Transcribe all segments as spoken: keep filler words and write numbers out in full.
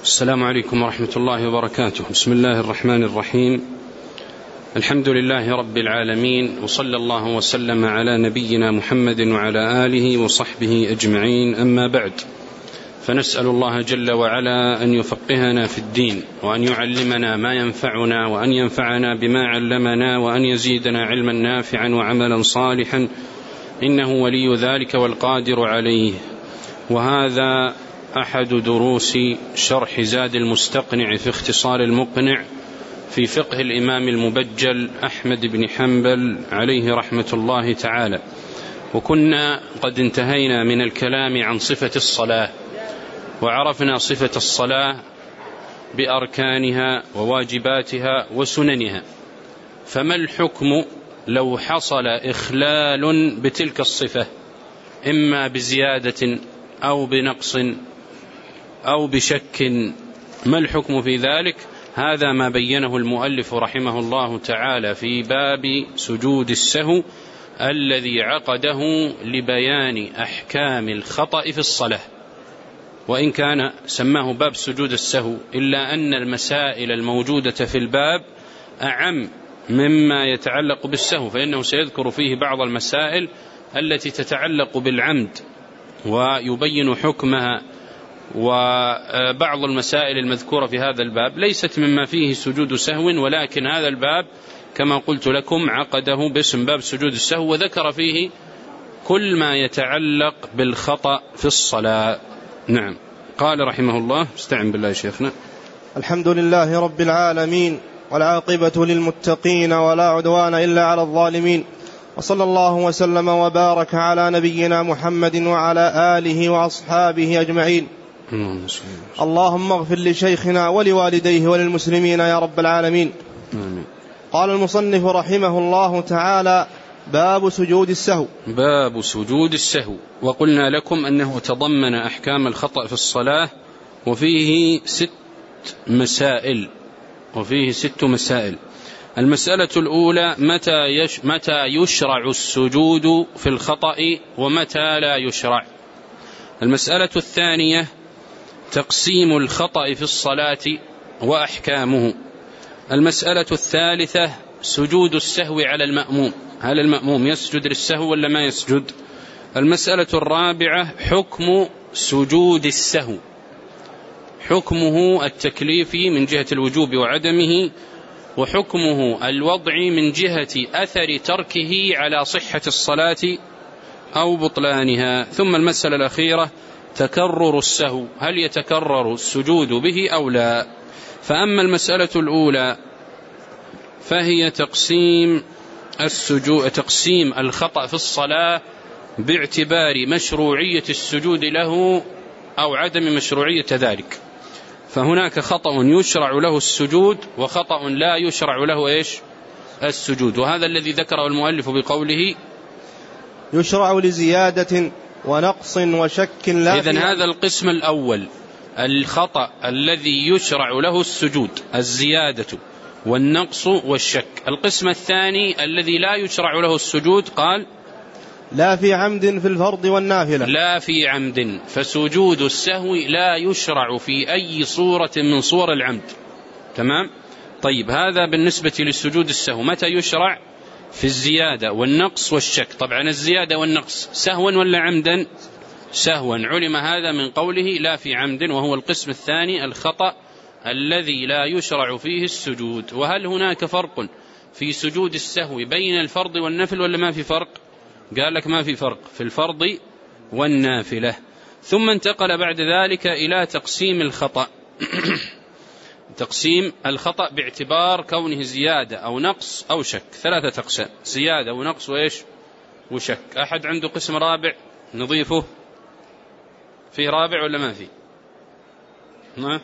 السلام عليكم ورحمة الله وبركاته. بسم الله الرحمن الرحيم. الحمد لله رب العالمين، وصلى الله وسلم على نبينا محمد وعلى آله وصحبه أجمعين، أما بعد، فنسأل الله جل وعلا أن يفقهنا في الدين، وأن يعلمنا ما ينفعنا، وأن ينفعنا بما علمنا، وأن يزيدنا علما نافعا وعملا صالحا، إنه ولي ذلك والقادر عليه. وهذا أحد دروس شرح زاد المستقنع في اختصار المقنع في فقه الإمام المبجل أحمد بن حنبل عليه رحمة الله تعالى. وكنا قد انتهينا من الكلام عن صفة الصلاة، وعرفنا صفة الصلاة بأركانها وواجباتها وسننها. فما الحكم لو حصل إخلال بتلك الصفة، إما بزيادة أو بنقص أو بشك؟ ما الحكم في ذلك؟ هذا ما بينه المؤلف رحمه الله تعالى في باب سجود السهو الذي عقده لبيان أحكام الخطأ في الصلاة. وإن كان سماه باب سجود السهو، إلا أن المسائل الموجودة في الباب أعم مما يتعلق بالسهو، فإنه سيذكر فيه بعض المسائل التي تتعلق بالعمد ويبين حكمها، وبعض المسائل المذكورة في هذا الباب ليست مما فيه سجود سهو، ولكن هذا الباب كما قلت لكم عقده باسم باب سجود السهو، وذكر فيه كل ما يتعلق بالخطأ في الصلاة. نعم. قال رحمه الله، استعن بالله شيخنا. الحمد لله رب العالمين، والعاقبة للمتقين، ولا عدوان إلا على الظالمين، وصلى الله وسلم وبارك على نبينا محمد وعلى آله وأصحابه أجمعين. اللهم اغفر لشيخنا ولوالديه وللمسلمين يا رب العالمين. آمين. قال المصنف رحمه الله تعالى: باب سجود السهو. باب سجود السهو. وقلنا لكم أنه تضمن أحكام الخطأ في الصلاة، وفيه ست مسائل وفيه ست مسائل. المسألة الأولى: متى يش متى يشرع السجود في الخطأ ومتى لا يشرع. المسألة الثانية: تقسيم الخطأ في الصلاة وأحكامه. المسألة الثالثة: سجود السهو على المأموم، هل المأموم يسجد للسهو ولا ما يسجد؟ المسألة الرابعة: حكم سجود السهو، حكمه التكليفي من جهة الوجوب وعدمه، وحكمه الوضعي من جهة أثر تركه على صحة الصلاة أو بطلانها. ثم المسألة الأخيرة: تكرر السهو، هل يتكرر السجود به أو لا؟ فأما المسألة الأولى فهي تقسيم السجود تقسيم الخطأ في الصلاة باعتبار مشروعية السجود له أو عدم مشروعية ذلك. فهناك خطأ يشرع له السجود، وخطأ لا يشرع له إيش؟ السجود. وهذا الذي ذكره المؤلف بقوله: يشرع لزيادة ونقص وشك لا. إذن هذا القسم الأول، الخطأ الذي يشرع له السجود، الزيادة والنقص والشك. القسم الثاني الذي لا يشرع له السجود، قال: لا في عمد في الفرض والنافلة. لا في عمد، فسجود السهو لا يشرع في أي صورة من صور العمد. تمام؟ طيب، هذا بالنسبة للسجود السهو. متى يشرع؟ في الزيادة والنقص والشك. طبعا الزيادة والنقص سهوا ولا عمدا؟ سهوا. علم هذا من قوله لا في عمد، وهو القسم الثاني، الخطأ الذي لا يشرع فيه السجود. وهل هناك فرق في سجود السهو بين الفرض والنفل ولا ما في فرق؟ قال لك ما في فرق في الفرض والنافلة. ثم انتقل بعد ذلك إلى تقسيم الخطأ تقسيم الخطأ باعتبار كونه زيادة أو نقص أو شك. ثلاثة أقسام: زيادة ونقص وإيش؟ وشك. أحد عنده قسم رابع نضيفه؟ فيه رابع ولا ما فيه؟ ما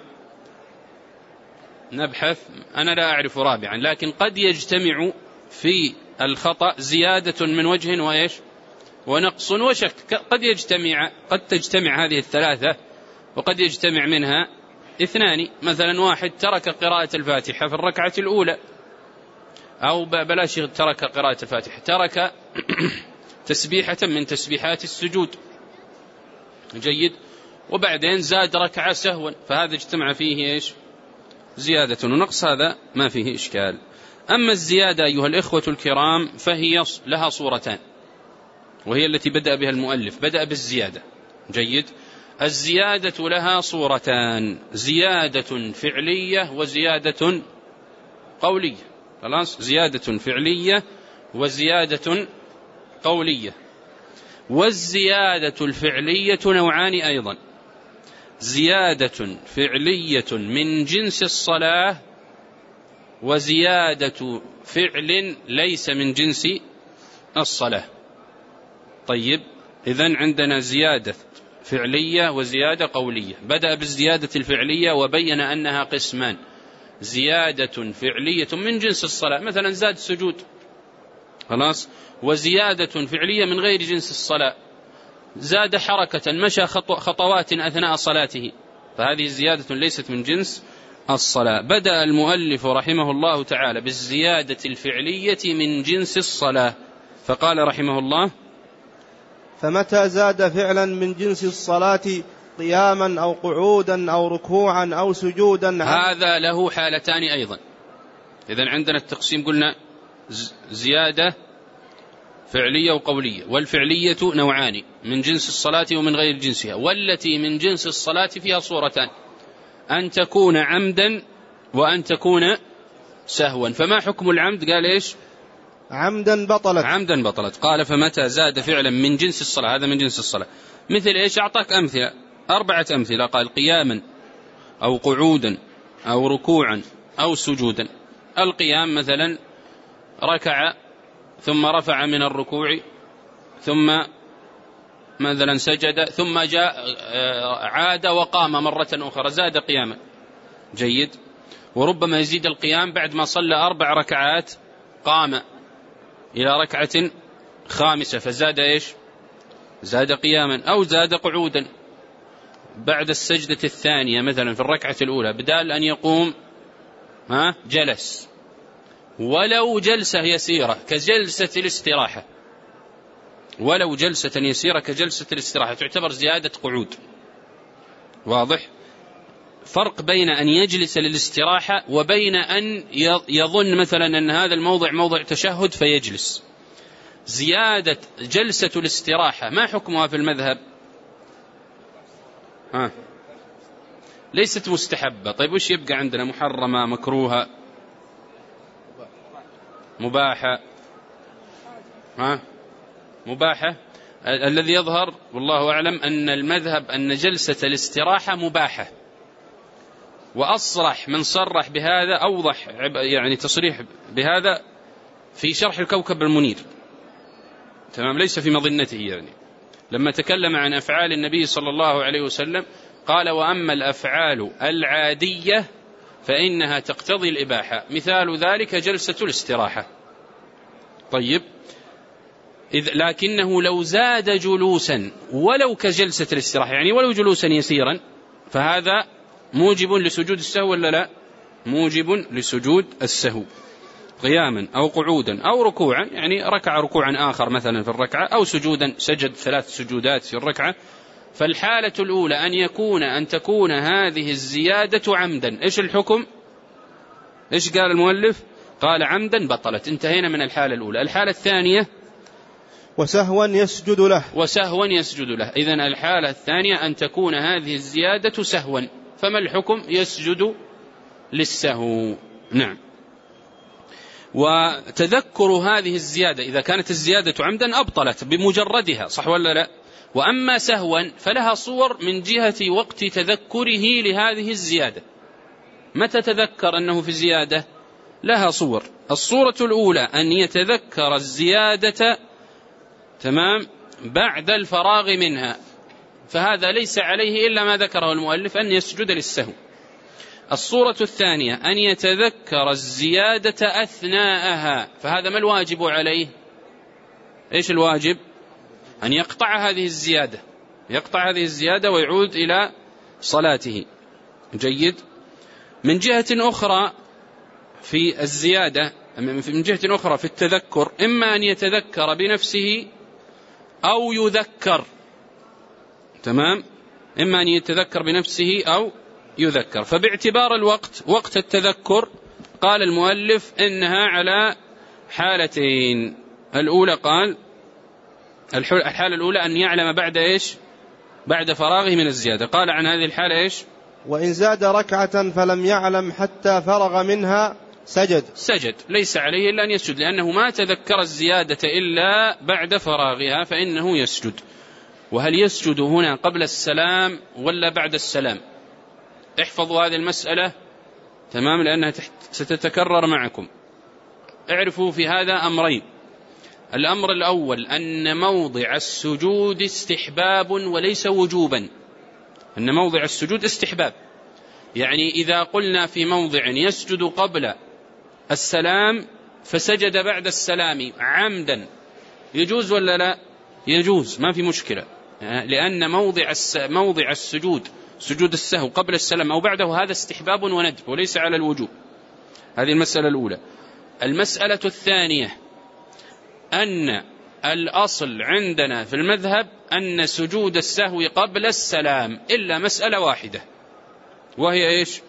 نبحث. أنا لا أعرف رابعا، لكن قد يجتمع في الخطأ زيادة من وجه وإيش؟ ونقص وشك. قد يجتمع قد تجتمع هذه الثلاثة، وقد يجتمع منها اثنان. مثلا واحد ترك قراءة الفاتحة في الركعة الأولى، أو بلاش ترك قراءة الفاتحة، ترك تسبيحة من تسبيحات السجود. جيد. وبعدين زاد ركعة سهوا، فهذا اجتمع فيه إيش؟ زيادة ونقص، هذا ما فيه إشكال. أما الزيادة أيها الإخوة الكرام فهي لها صورتان، وهي التي بدأ بها المؤلف، بدأ بالزيادة. جيد. الزيادة لها صورتان، زيادة فعلية وزيادة قولية. خلاص، زيادة فعلية وزيادة قولية. والزيادة الفعلية نوعان أيضا، زيادة فعلية من جنس الصلاة، وزيادة فعل ليس من جنس الصلاة. طيب، إذن عندنا زيادة فعلية وزيادة قولية. بدأ بالزيادة الفعلية وبين أنها قسمان، زيادة فعلية من جنس الصلاة، مثلا زاد السجود، خلاص، وزيادة فعلية من غير جنس الصلاة، زاد حركة، مشى خطوات أثناء صلاته، فهذه زيادة ليست من جنس الصلاة. بدأ المؤلف رحمه الله تعالى بالزيادة الفعلية من جنس الصلاة، فقال رحمه الله: فمتى زاد فعلا من جنس الصلاة قياما أو قعودا أو ركوعا أو سجودا، هذا له حالتان أيضا. إذن عندنا التقسيم، قلنا زيادة فعلية وقولية، والفعلية نوعان، من جنس الصلاة ومن غير جنسها. والتي من جنس الصلاة فيها صورتان، أن تكون عمدا وأن تكون سهوا. فما حكم العمد؟ قال إيش؟ عمدا بطلت. عمدا بطلت. قال: فمتى زاد فعلا من جنس الصلاة، هذا من جنس الصلاة. مثل إيش؟ أعطاك أمثلة، أربعة أمثلة. قال: قياما أو قعودا أو ركوعا أو سجودا. القيام مثلا ركع ثم رفع من الركوع ثم مثلا سجد ثم جاء عاد وقام مرة أخرى، زاد قياما. جيد. وربما يزيد القيام بعد ما صلى أربع ركعات، قام إلى ركعة خامسة فزاد إيش؟ زاد قياما. أو زاد قعودا بعد السجدة الثانية، مثلا في الركعة الأولى بدال أن يقوم ها جلس، ولو جلسة يسيرة كجلسة الاستراحة، ولو جلسة يسيرة كجلسة الاستراحة تعتبر زيادة قعود. واضح؟ فرق بين أن يجلس للاستراحة وبين أن يظن مثلا أن هذا الموضع موضع تشهد فيجلس. زيادة جلسة الاستراحة ما حكمها في المذهب؟ ها؟ ليست مستحبة. طيب وش يبقى عندنا؟ محرمة، مكروهة، مباحة؟ ها؟ مباحة. الذي يظهر والله أعلم أن المذهب أن جلسة الاستراحة مباحة، وأصرح من صرح بهذا، أوضح يعني تصريح بهذا في شرح الكوكب المنير، تمام، ليس في مظنته يعني، لما تكلم عن أفعال النبي صلى الله عليه وسلم قال: وأما الأفعال العادية فإنها تقتضي الإباحة، مثال ذلك جلسة الاستراحة. طيب، إذ لكنه لو زاد جلوسا ولو كجلسة الاستراحة، يعني ولو جلوسا يسيرا، فهذا موجب لسجود السهو ولا لا؟ موجب لسجود السهو، قياما أو قعودا أو ركوعا، يعني ركع ركوعا آخر مثلا في الركعة، أو سجودا سجد ثلاث سجودات في الركعة. فالحالة الأولى أن يكون أن تكون هذه الزيادة عمدا. إيش الحكم؟ إيش قال المؤلف؟ قال: عمدا بطلت. انتهينا من الحالة الأولى. الحالة الثانية: وسهوا يسجد له. وسهوا يسجد له. إذن الحالة الثانية أن تكون هذه الزيادة سهوا، فما الحكم؟ يسجد للسهو. نعم. وتذكر هذه الزيادة إذا كانت الزيادة عمدا أبطلت بمجردها، صح ولا لا؟ وأما سهوا فلها صور من جهة وقت تذكره لهذه الزيادة. متى تذكر أنه في زيادة؟ لها صور. الصورة الأولى أن يتذكر الزيادة تمام بعد الفراغ منها، فهذا ليس عليه إلا ما ذكره المؤلف، أن يسجد للسهو. الصورة الثانية أن يتذكر الزيادة أثناءها، فهذا ما الواجب عليه؟ إيش الواجب؟ أن يقطع هذه الزيادة، يقطع هذه الزيادة ويعود إلى صلاته. جيد. من جهة أخرى في الزيادة، من جهة أخرى في التذكر، إما أن يتذكر بنفسه أو يذكر، تمام، إما أن يتذكر بنفسه أو يذكر. فباعتبار الوقت وقت التذكر قال المؤلف إنها على حالتين. الأولى قال الحالة الأولى أن يعلم بعد إيش؟ بعد فراغه من الزيادة. قال عن هذه الحالة إيش؟ وإن زاد ركعة فلم يعلم حتى فرغ منها سجد. سجد ليس عليه إلا أن يسجد، لأنه ما تذكر الزيادة إلا بعد فراغها فإنه يسجد. وهل يسجد هنا قبل السلام ولا بعد السلام؟ احفظوا هذه المسألة تمام، لأنها ستتكرر معكم. اعرفوا في هذا أمرين. الأمر الأول أن موضع السجود استحباب وليس وجوبا. أن موضع السجود استحباب، يعني إذا قلنا في موضع يسجد قبل السلام فسجد بعد السلام عمدا يجوز ولا لا؟ يجوز، ما في مشكلة، لأن موضع موضع السجود سجود السهو قبل السلام أو بعده هذا استحباب وندب وليس على الوجوب. هذه المسألة الأولى. المسألة الثانية أن الأصل عندنا في المذهب أن سجود السهو قبل السلام إلا مسألة واحدة، وهي إيش؟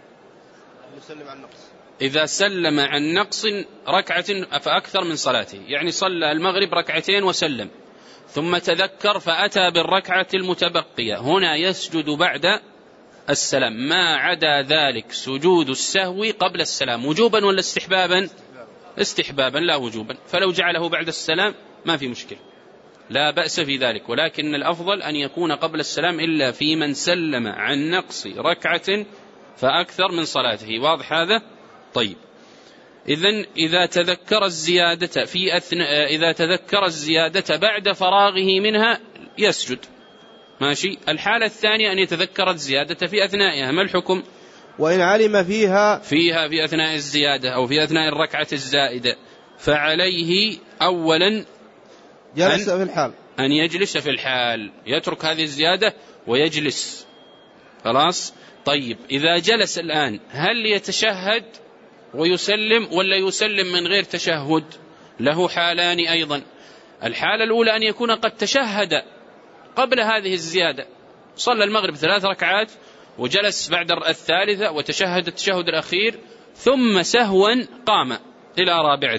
يسلم عن نقص. إذا سلم عن نقص ركعة فأكثر من صلاته، يعني صلى المغرب ركعتين وسلم ثم تذكر فأتى بالركعة المتبقية، هنا يسجد بعد السلام. ما عدا ذلك سجود السهو قبل السلام وجوبا ولا استحبابا؟ استحبابا لا وجوبا. فلو جعله بعد السلام ما في مشكلة، لا بأس في ذلك، ولكن الأفضل أن يكون قبل السلام إلا في من سلم عن نقص ركعة فأكثر من صلاته. واضح هذا؟ طيب، إذن إذا تذكر الزيادة في أثناء إذا تذكر الزيادة بعد فراغه منها يسجد، ماشي. الحالة الثانية أن يتذكر الزيادة في أثنائها، ما الحكم؟ وإن علم فيها فيها في أثناء الزيادة أو في أثناء الركعة الزائدة فعليه أولا جلس في الحال، أن يجلس في الحال، يترك هذه الزيادة ويجلس، خلاص. طيب، إذا جلس الآن هل يتشهد ويسلم ولا يسلم من غير تشهد؟ له حالان أيضا. الحالة الأولى أن يكون قد تشهد قبل هذه الزيادة، صلى المغرب ثلاث ركعات وجلس بعد الثالثة وتشهد التشهد الأخير ثم سهوا قام إلى رابعة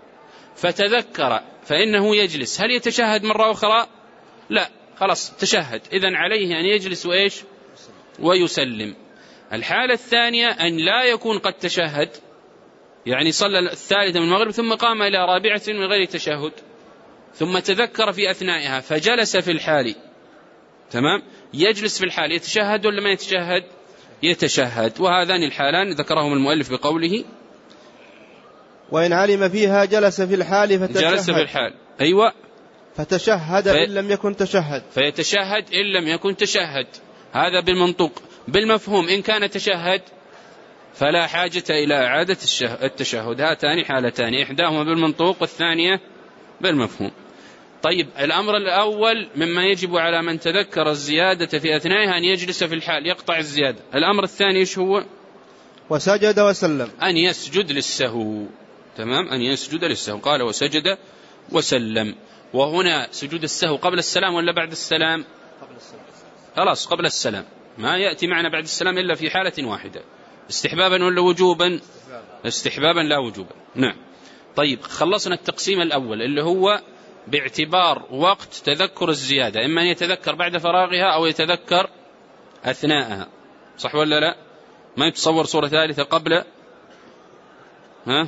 فتذكر فإنه يجلس. هل يتشهد مرة أخرى؟ لا، خلاص تشهد، إذن عليه أن يجلس وإيش؟ ويسلم. الحالة الثانية أن لا يكون قد تشهد، يعني صلى الثالثة من المغرب ثم قام إلى رابعة من غير تشهد ثم تذكر في أثنائها فجلس في الحال، تمام، يجلس في الحال، يتشهد ولا ما يتشهد؟ يتشهد. وهذان الحالان ذكرهم المؤلف بقوله وإن علم فيها جلس في الحال فتشهد. جلس في الحال، أيوة، فتشهد في... إن لم يكن تشهد، فيتشهد إن لم يكن تشهد. هذا بالمنطوق. بالمفهوم إن كان تشهد فلا حاجة إلى إعادة التشهد. هاتان حالتان، إحداهما بالمنطوق والثانية بالمفهوم. طيب، الأمر الأول مما يجب على من تذكر الزيادة في أثنائها أن يجلس في الحال يقطع الزيادة. الأمر الثاني إيش هو؟ وسجد وسلم، أن يسجد للسهو، تمام، أن يسجد للسهو. قال وسجد وسلم. وهنا سجود السهو قبل السلام ولا بعد السلام؟ قبل السلام، خلاص قبل السلام، ما يأتي معنا بعد السلام إلا في حالة واحدة. استحبابا ولا وجوبا؟ استحبابا لا وجوبا. نعم. طيب، خلصنا التقسيم الأول اللي هو باعتبار وقت تذكر الزيادة، إما أن يتذكر بعد فراغها أو يتذكر أثناءها، صح ولا لا؟ ما يتصور صورة ثالثة قبل، ها؟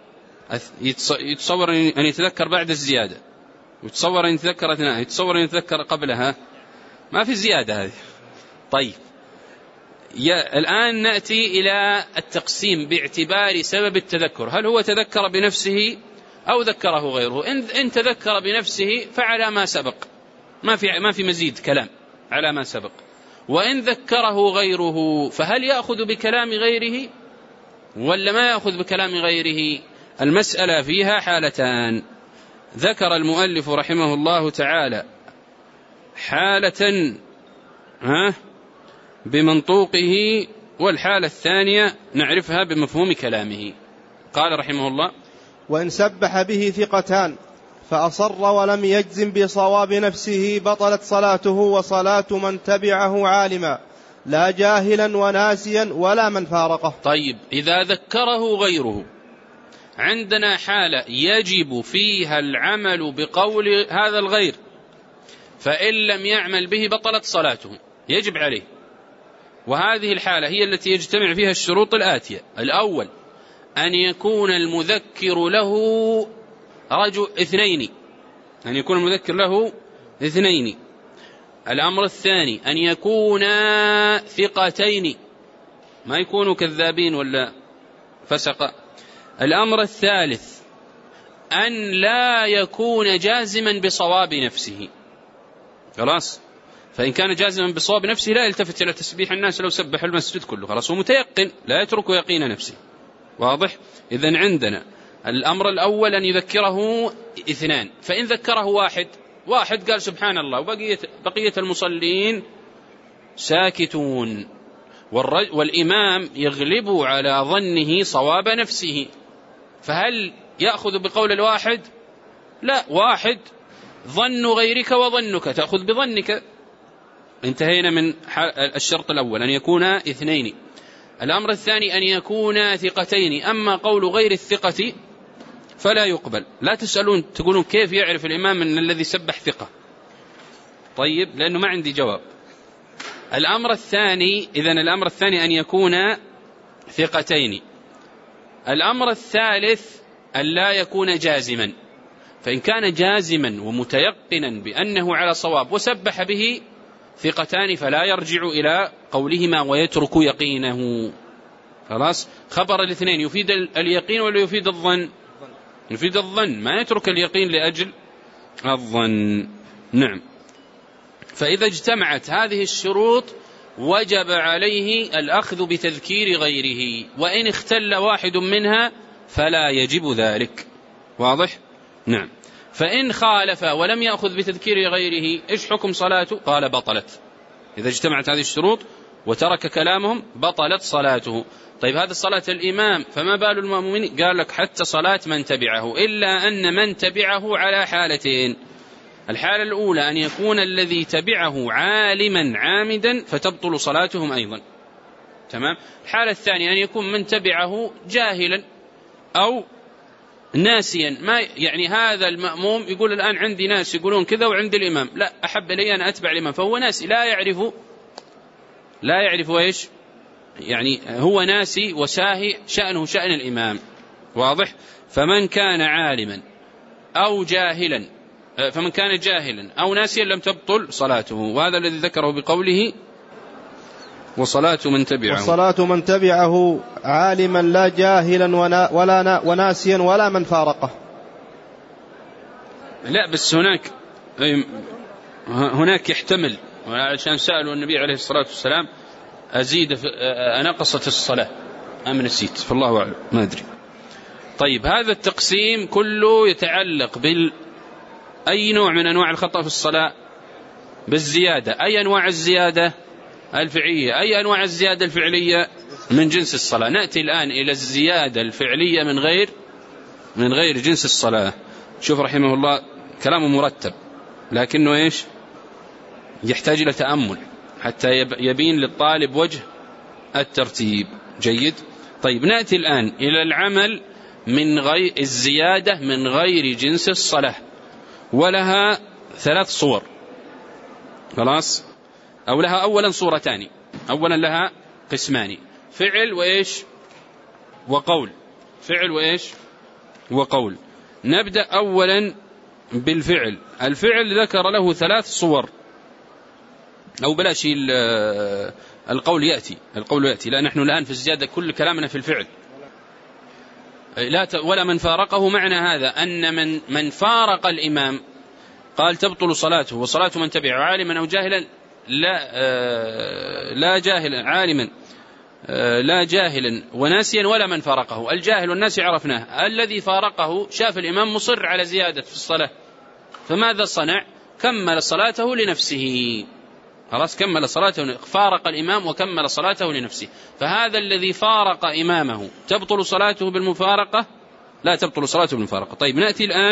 يتصور أن يتذكر بعد الزيادة، ويتصور أن يتذكر أثناءها، يتصور أن يتذكر قبلها، ما في زيادة هذه. طيب، الآن نأتي إلى التقسيم باعتبار سبب التذكر، هل هو تذكر بنفسه أو ذكره غيره؟ إن تذكر بنفسه فعلى ما سبق، ما في ما في مزيد كلام، على ما سبق. وإن ذكره غيره فهل يأخذ بكلام غيره ولا ما يأخذ بكلام غيره؟ المسألة فيها حالتان. ذكر المؤلف رحمه الله تعالى حالة ها بمنطوقه، والحالة الثانية نعرفها بمفهوم كلامه. قال رحمه الله: وإن سبح به ثقتان فأصر ولم يجزم بصواب نفسه بطلت صلاته وصلاة من تبعه عالما لا جاهلا وناسيا ولا من فارقه. طيب إذا ذكره غيره، عندنا حالة يجب فيها العمل بقول هذا الغير، فإن لم يعمل به بطلت صلاته، يجب عليه. وهذه الحالة هي التي يجتمع فيها الشروط الآتية: الأول أن يكون المذكر له رجل اثنين، أن يكون المذكر له اثنين. الأمر الثاني أن يكون ثقتين، ما يكونوا كذابين ولا فسق. الأمر الثالث أن لا يكون جازما بصواب نفسه. خلاص، فإن كان جازما بصواب نفسه لا يلتفت إلى تسبيح الناس لو سبح المسجد كله، خلاص، ومتيقن لا يترك يقين نفسه. واضح؟ إذن عندنا الأمر الأول أن يذكره اثنان، فإن ذكره واحد واحد قال سبحان الله وبقية بقية المصلين ساكتون، والإمام يغلب على ظنه صواب نفسه، فهل يأخذ بقول الواحد؟ لا، واحد ظن غيرك وظنك، تأخذ بظنك. انتهينا من الشرط الأول أن يكون اثنين. الأمر الثاني أن يكون ثقتين، أما قول غير الثقة فلا يقبل. لا تسألون تقولون كيف يعرف الإمام أن الذي سبح ثقة؟ طيب، لأنه ما عندي جواب. الأمر الثاني إذن الأمر الثاني أن يكون ثقتين. الأمر الثالث أن لا يكون جازما، فإن كان جازما ومتيقنا بأنه على صواب وسبح به ثقتان فلا يرجع إلى قولهما ويترك يقينه. خلاص، خبر الاثنين يفيد اليقين ولا يفيد الظن؟ يفيد الظن، ما يترك اليقين لأجل الظن. نعم. فإذا اجتمعت هذه الشروط وجب عليه الأخذ بتذكير غيره، وإن اختل واحد منها فلا يجب ذلك. واضح؟ نعم. فإن خالف ولم يأخذ بتذكير غيره إيش حكم صلاته؟ قال بطلت. إذا اجتمعت هذه الشروط وترك كلامهم بطلت صلاته. طيب، هذا صلاة الإمام، فما بال المأمومين؟ قال لك حتى صلاة من تبعه، إلا أن من تبعه على حالتين. الحالة الأولى أن يكون الذي تبعه عالما عامدا فتبطل صلاتهم أيضا، تمام. الحالة الثانية أن يكون من تبعه جاهلا أو ناسيا، ما يعني هذا المأموم يقول الآن عندي ناس يقولون كذا وعند الإمام لا، أحب لي أن أتبع الإمام، فهو ناسي لا يعرف لا يعرف إيش يعني، هو ناسي وساهي، شأنه شأن الإمام. واضح؟ فمن كان عالما أو جاهلا فمن كان جاهلا أو ناسيا لم تبطل صلاته، وهذا الذي ذكره بقوله وصلاة من تبعه. وصلاة من تبعه عالما لا جاهلا ولا وناسيا ولا من فارقه. لا، بس هناك هناك يحتمل، عشان سألوا النبي عليه الصلاة والسلام أزيد أنقصت الصلاة أم نسيت، فالله أعلم، ما أدري. طيب، هذا التقسيم كله يتعلق بال أي نوع من أنواع الخطأ في الصلاة؟ بالزيادة. أي أنواع الزيادة؟ الفعلية. أي أنواع الزيادة الفعلية؟ من جنس الصلاة. نأتي الآن إلى الزيادة الفعلية من غير من غير جنس الصلاة. شوف رحمه الله كلامه مرتب، لكنه إيش يحتاج إلى تأمل حتى يبين للطالب وجه الترتيب. جيد. طيب، نأتي الآن إلى العمل من غير الزيادة من غير جنس الصلاة، ولها ثلاث صور. خلاص، أو لها أولا صورتان. أولا لها قسمان: فعل وإيش وقول. فعل وإيش وقول. نبدأ أولا بالفعل. الفعل ذكر له ثلاث صور، أو بلاش القول يأتي القول يأتي لا، نحن الآن في الزيادة كل كلامنا في الفعل. لا ولا من فارقه. معنى هذا أن من من فارق الإمام قال تبطل صلاته، وصلاة من تبعه عالما أو جاهلا لا آه لا جاهلا عالما آه لا جاهلا وناسيا ولا من فارقه. الجاهل والناسي عرفناه، الذي فارقه شاف الإمام مصر على زيادة في الصلاة، فماذا صنع؟ كمل صلاته لنفسه. خلاص، كمل صلاته، فارق الإمام وكمل صلاته لنفسه. فهذا الذي فارق إمامه تبطل صلاته بالمفارقة؟ لا تبطل صلاته بالمفارقة. طيب، نأتي الآن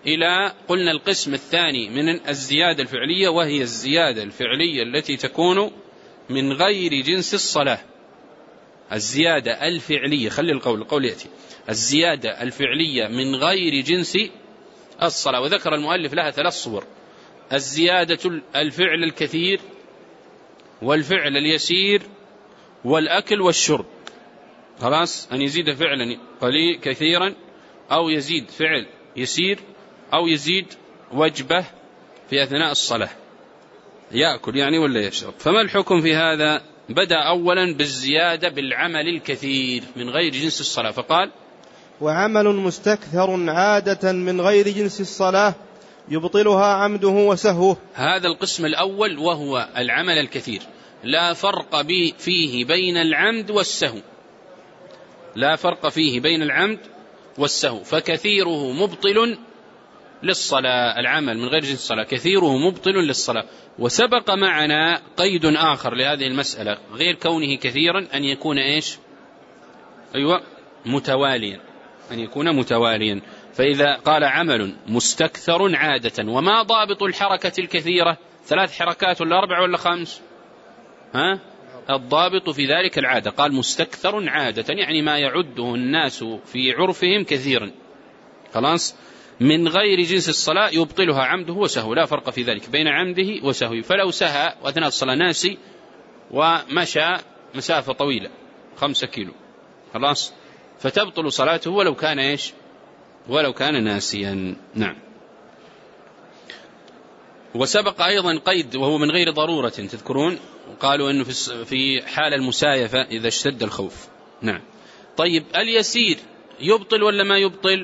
إلى قلنا القسم الثاني من الزيادة الفعلية، وهي الزيادة الفعلية التي تكون من غير جنس الصلاة. الزيادة الفعلية، خلي القول القول يأتي، الزيادة الفعلية من غير جنس الصلاة. وذكر المؤلف لها ثلاث صور: الزيادة الفعل الكثير، والفعل اليسير، والأكل والشرب. خلاص، أن يزيد فعلا قليل كثيرا، أو يزيد فعل يسير، أو يزيد وجبة في أثناء الصلاة، يأكل يعني ولا يشرب. فما الحكم في هذا؟ بدأ أولا بالزيادة بالعمل الكثير من غير جنس الصلاة، فقال: وعمل مستكثر عادة من غير جنس الصلاة يبطلها عمده وسهوه. هذا القسم الأول، وهو العمل الكثير، لا فرق فيه بين العمد والسهو، لا فرق فيه بين العمد والسهو، فكثيره مبطل للصلاة. العمل من غير جنس الصلاة كثيره مبطل للصلاة. وسبق معنا قيد آخر لهذه المسألة غير كونه كثيرا، أن يكون إيش؟ أيوة، متواليا، أن يكون متواليا. فإذا قال عمل مستكثر عادة، وما ضابط الحركة الكثيرة؟ ثلاث حركات ولا أربع ولا خمس؟ ها؟ الضابط في ذلك العادة. قال مستكثر عادة، يعني ما يعده الناس في عرفهم كثيرا. خلاص، من غير جنس الصلاة يبطلها عمده وسهو، لا فرق في ذلك بين عمده وسهوه. فلو سهى وأثناء الصلاة ناسي ومشى مسافة طويلة خمسة كيلو، خلاص، فتبطل صلاته ولو كان إيش؟ ولو كان ناسيا. نعم. وسبق أيضا قيد وهو من غير ضرورة، تذكرون، قالوا أنه في حال المسايفة إذا اشتد الخوف. نعم. طيب، اليسير يبطل ولا ما يبطل؟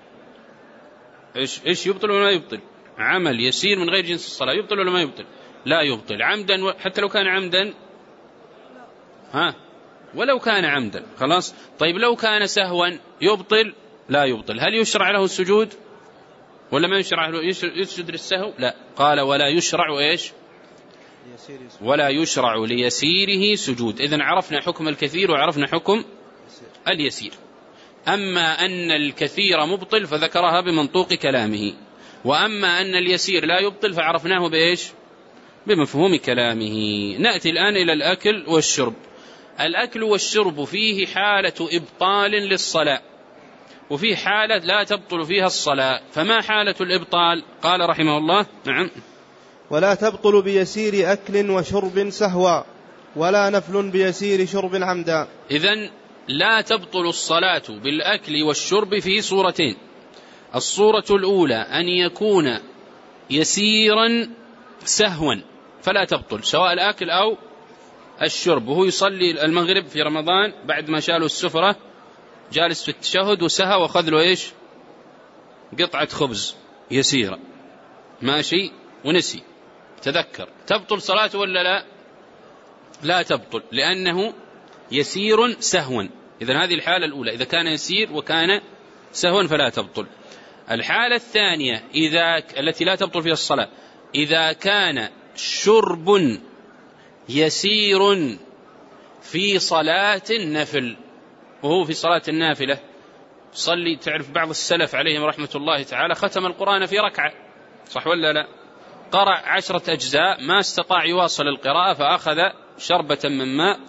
إيش إيش يبطل ولا ما يبطل؟ عمل يسير من غير جنس الصلاة يبطل ولا ما يبطل؟ لا يبطل عمدا، حتى لو كان عمدا، ها، ولو كان عمدا. خلاص. طيب، لو كان سهوا يبطل؟ لا يبطل. هل يشرع له السجود ولا ما يشرع له يسجد للسهو؟ لا. قال ولا يشرع إيش؟ ولا يشرع ليسيره سجود. إذن عرفنا حكم الكثير وعرفنا حكم اليسير. أما أن الكثير مبطل فذكرها بمنطوق كلامه، وأما أن اليسير لا يبطل فعرفناه بإيش؟ بمفهوم كلامه. نأتي الآن إلى الأكل والشرب. الأكل والشرب فيه حالة إبطال للصلاة، وفيه حالة لا تبطل فيها الصلاة. فما حالة الإبطال؟ قال رحمه الله: نعم، ولا تبطل بيسير أكل وشرب سهوا، ولا نفل بيسير شرب عمدا. إذن لا تبطل الصلاة بالأكل والشرب في صورتين. الصورة الأولى أن يكون يسيرا سهوا فلا تبطل، سواء الأكل أو الشرب. وهو يصلي المغرب في رمضان بعد ما شالوا السفرة، جالس في التشهد وسهى وأخذ له إيش؟ قطعة خبز يسيرة، ماشي، ونسي، تذكر، تبطل صلاته ولا لا؟ لا تبطل، لأنه يسير سهوا. إذن هذه الحالة الأولى، إذا كان يسير وكان سهوا فلا تبطل. الحالة الثانية إذا التي لا تبطل فيها الصلاة، إذا كان شرب يسير في صلاة النفل، وهو في صلاة النافلة صلي. تعرف بعض السلف عليهم رحمة الله تعالى ختم القرآن في ركعة، صح ولا لا؟ قرأ عشرة أجزاء، ما استطاع يواصل القراءة فأخذ شربة من ماء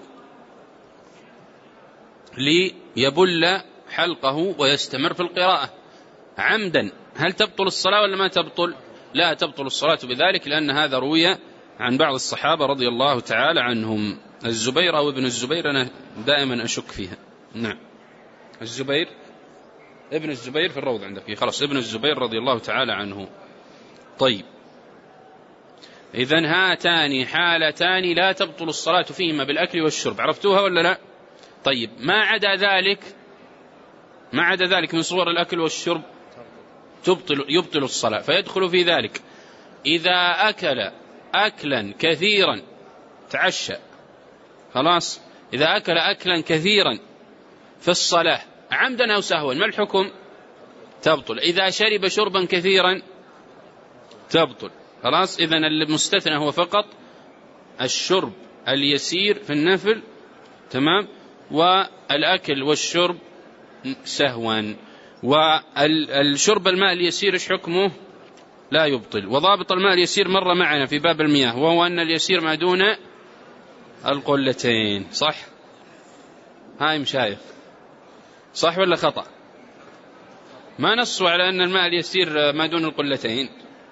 ليبل حلقه ويستمر في القراءة عمدا. هل تبطل الصلاة ولا ما تبطل؟ لا تبطل الصلاة بذلك، لأن هذا روي عن بعض الصحابة رضي الله تعالى عنهم. الزبير أو ابن الزبير أنا دائما أشك فيها. نعم، الزبير، ابن الزبير في الروض عندك، خلاص، ابن الزبير رضي الله تعالى عنه. طيب، إذن هاتان حالتان لا تبطل الصلاة فيهما بالأكل والشرب، عرفتوها ولا لا؟ طيب، ما عدا ذلك، ما عدا ذلك من صور الأكل والشرب تبطل يبطل الصلاة. فيدخل في ذلك إذا أكل أكلا كثيرا، تعشى، خلاص، إذا أكل أكلا كثيرا في الصلاة عمدا أو سهوا، ما الحكم؟ تبطل. إذا شرب شربا كثيرا تبطل. خلاص. إذن المستثنى هو فقط الشرب اليسير في النفل، تمام، والأكل والشرب سهوا. والشرب الماء اليسير إيش حكمه؟ لا يبطل. وضابط الماء اليسير مر معنا في باب المياه، وهو أن اليسير ما دون القلتين. صح؟ هاي مشايخ، صح ولا خطأ؟ ما نصوا على أن الماء اليسير ما دون القلتين،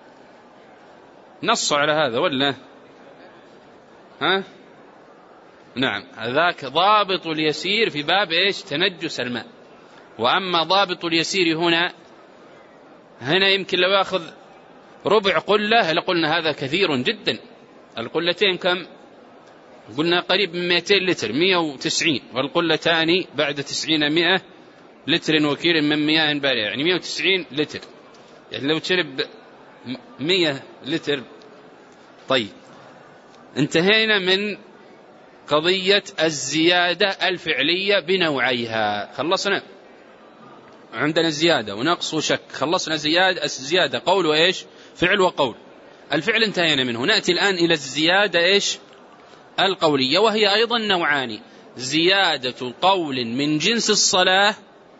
نصوا على هذا ولا؟ ها؟ نعم، ذاك ضابط اليسير في باب إيش؟ تنجس الماء. وأما ضابط اليسير هنا هنا يمكن لو يأخذ ربع قلة لقلنا هذا كثير جدا. القلتين كم؟ قلنا قريب من مئتين لتر، مئة وتسعين، والقلتان بعد تسعين مئة لتر وكيل من مياه باردة، يعني مئة وتسعين لتر. يعني لو تشرب مئة لتر. طيب، انتهينا من قضية الزيادة الفعلية بنوعيها، خلصنا. عندنا زيادة ونقص وشك، خلصنا زيادة الزيادة قول وإيش؟ فعل وقول. الفعل انتهينا منه. نأتي الآن إلى الزيادة إيش؟ القولية، وهي أيضا نوعان: زيادة قول من جنس الصلاة،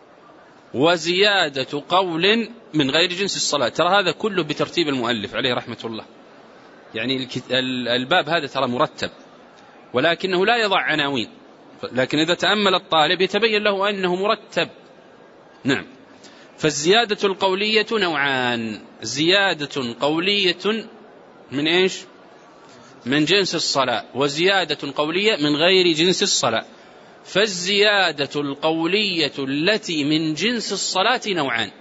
وزيادة قول من غير جنس الصلاة. ترى هذا كله بترتيب المؤلف عليه رحمة الله، يعني الباب هذا ترى مرتب، ولكنه لا يضع عناوين، لكن إذا تأمل الطالب يتبين له أنه مرتب. نعم. فالزيادة القولية نوعان: زيادة قولية من إيش؟ من جنس الصلاة، وزيادة قولية من غير جنس الصلاة. فالزيادة القولية التي من جنس الصلاة نوعان: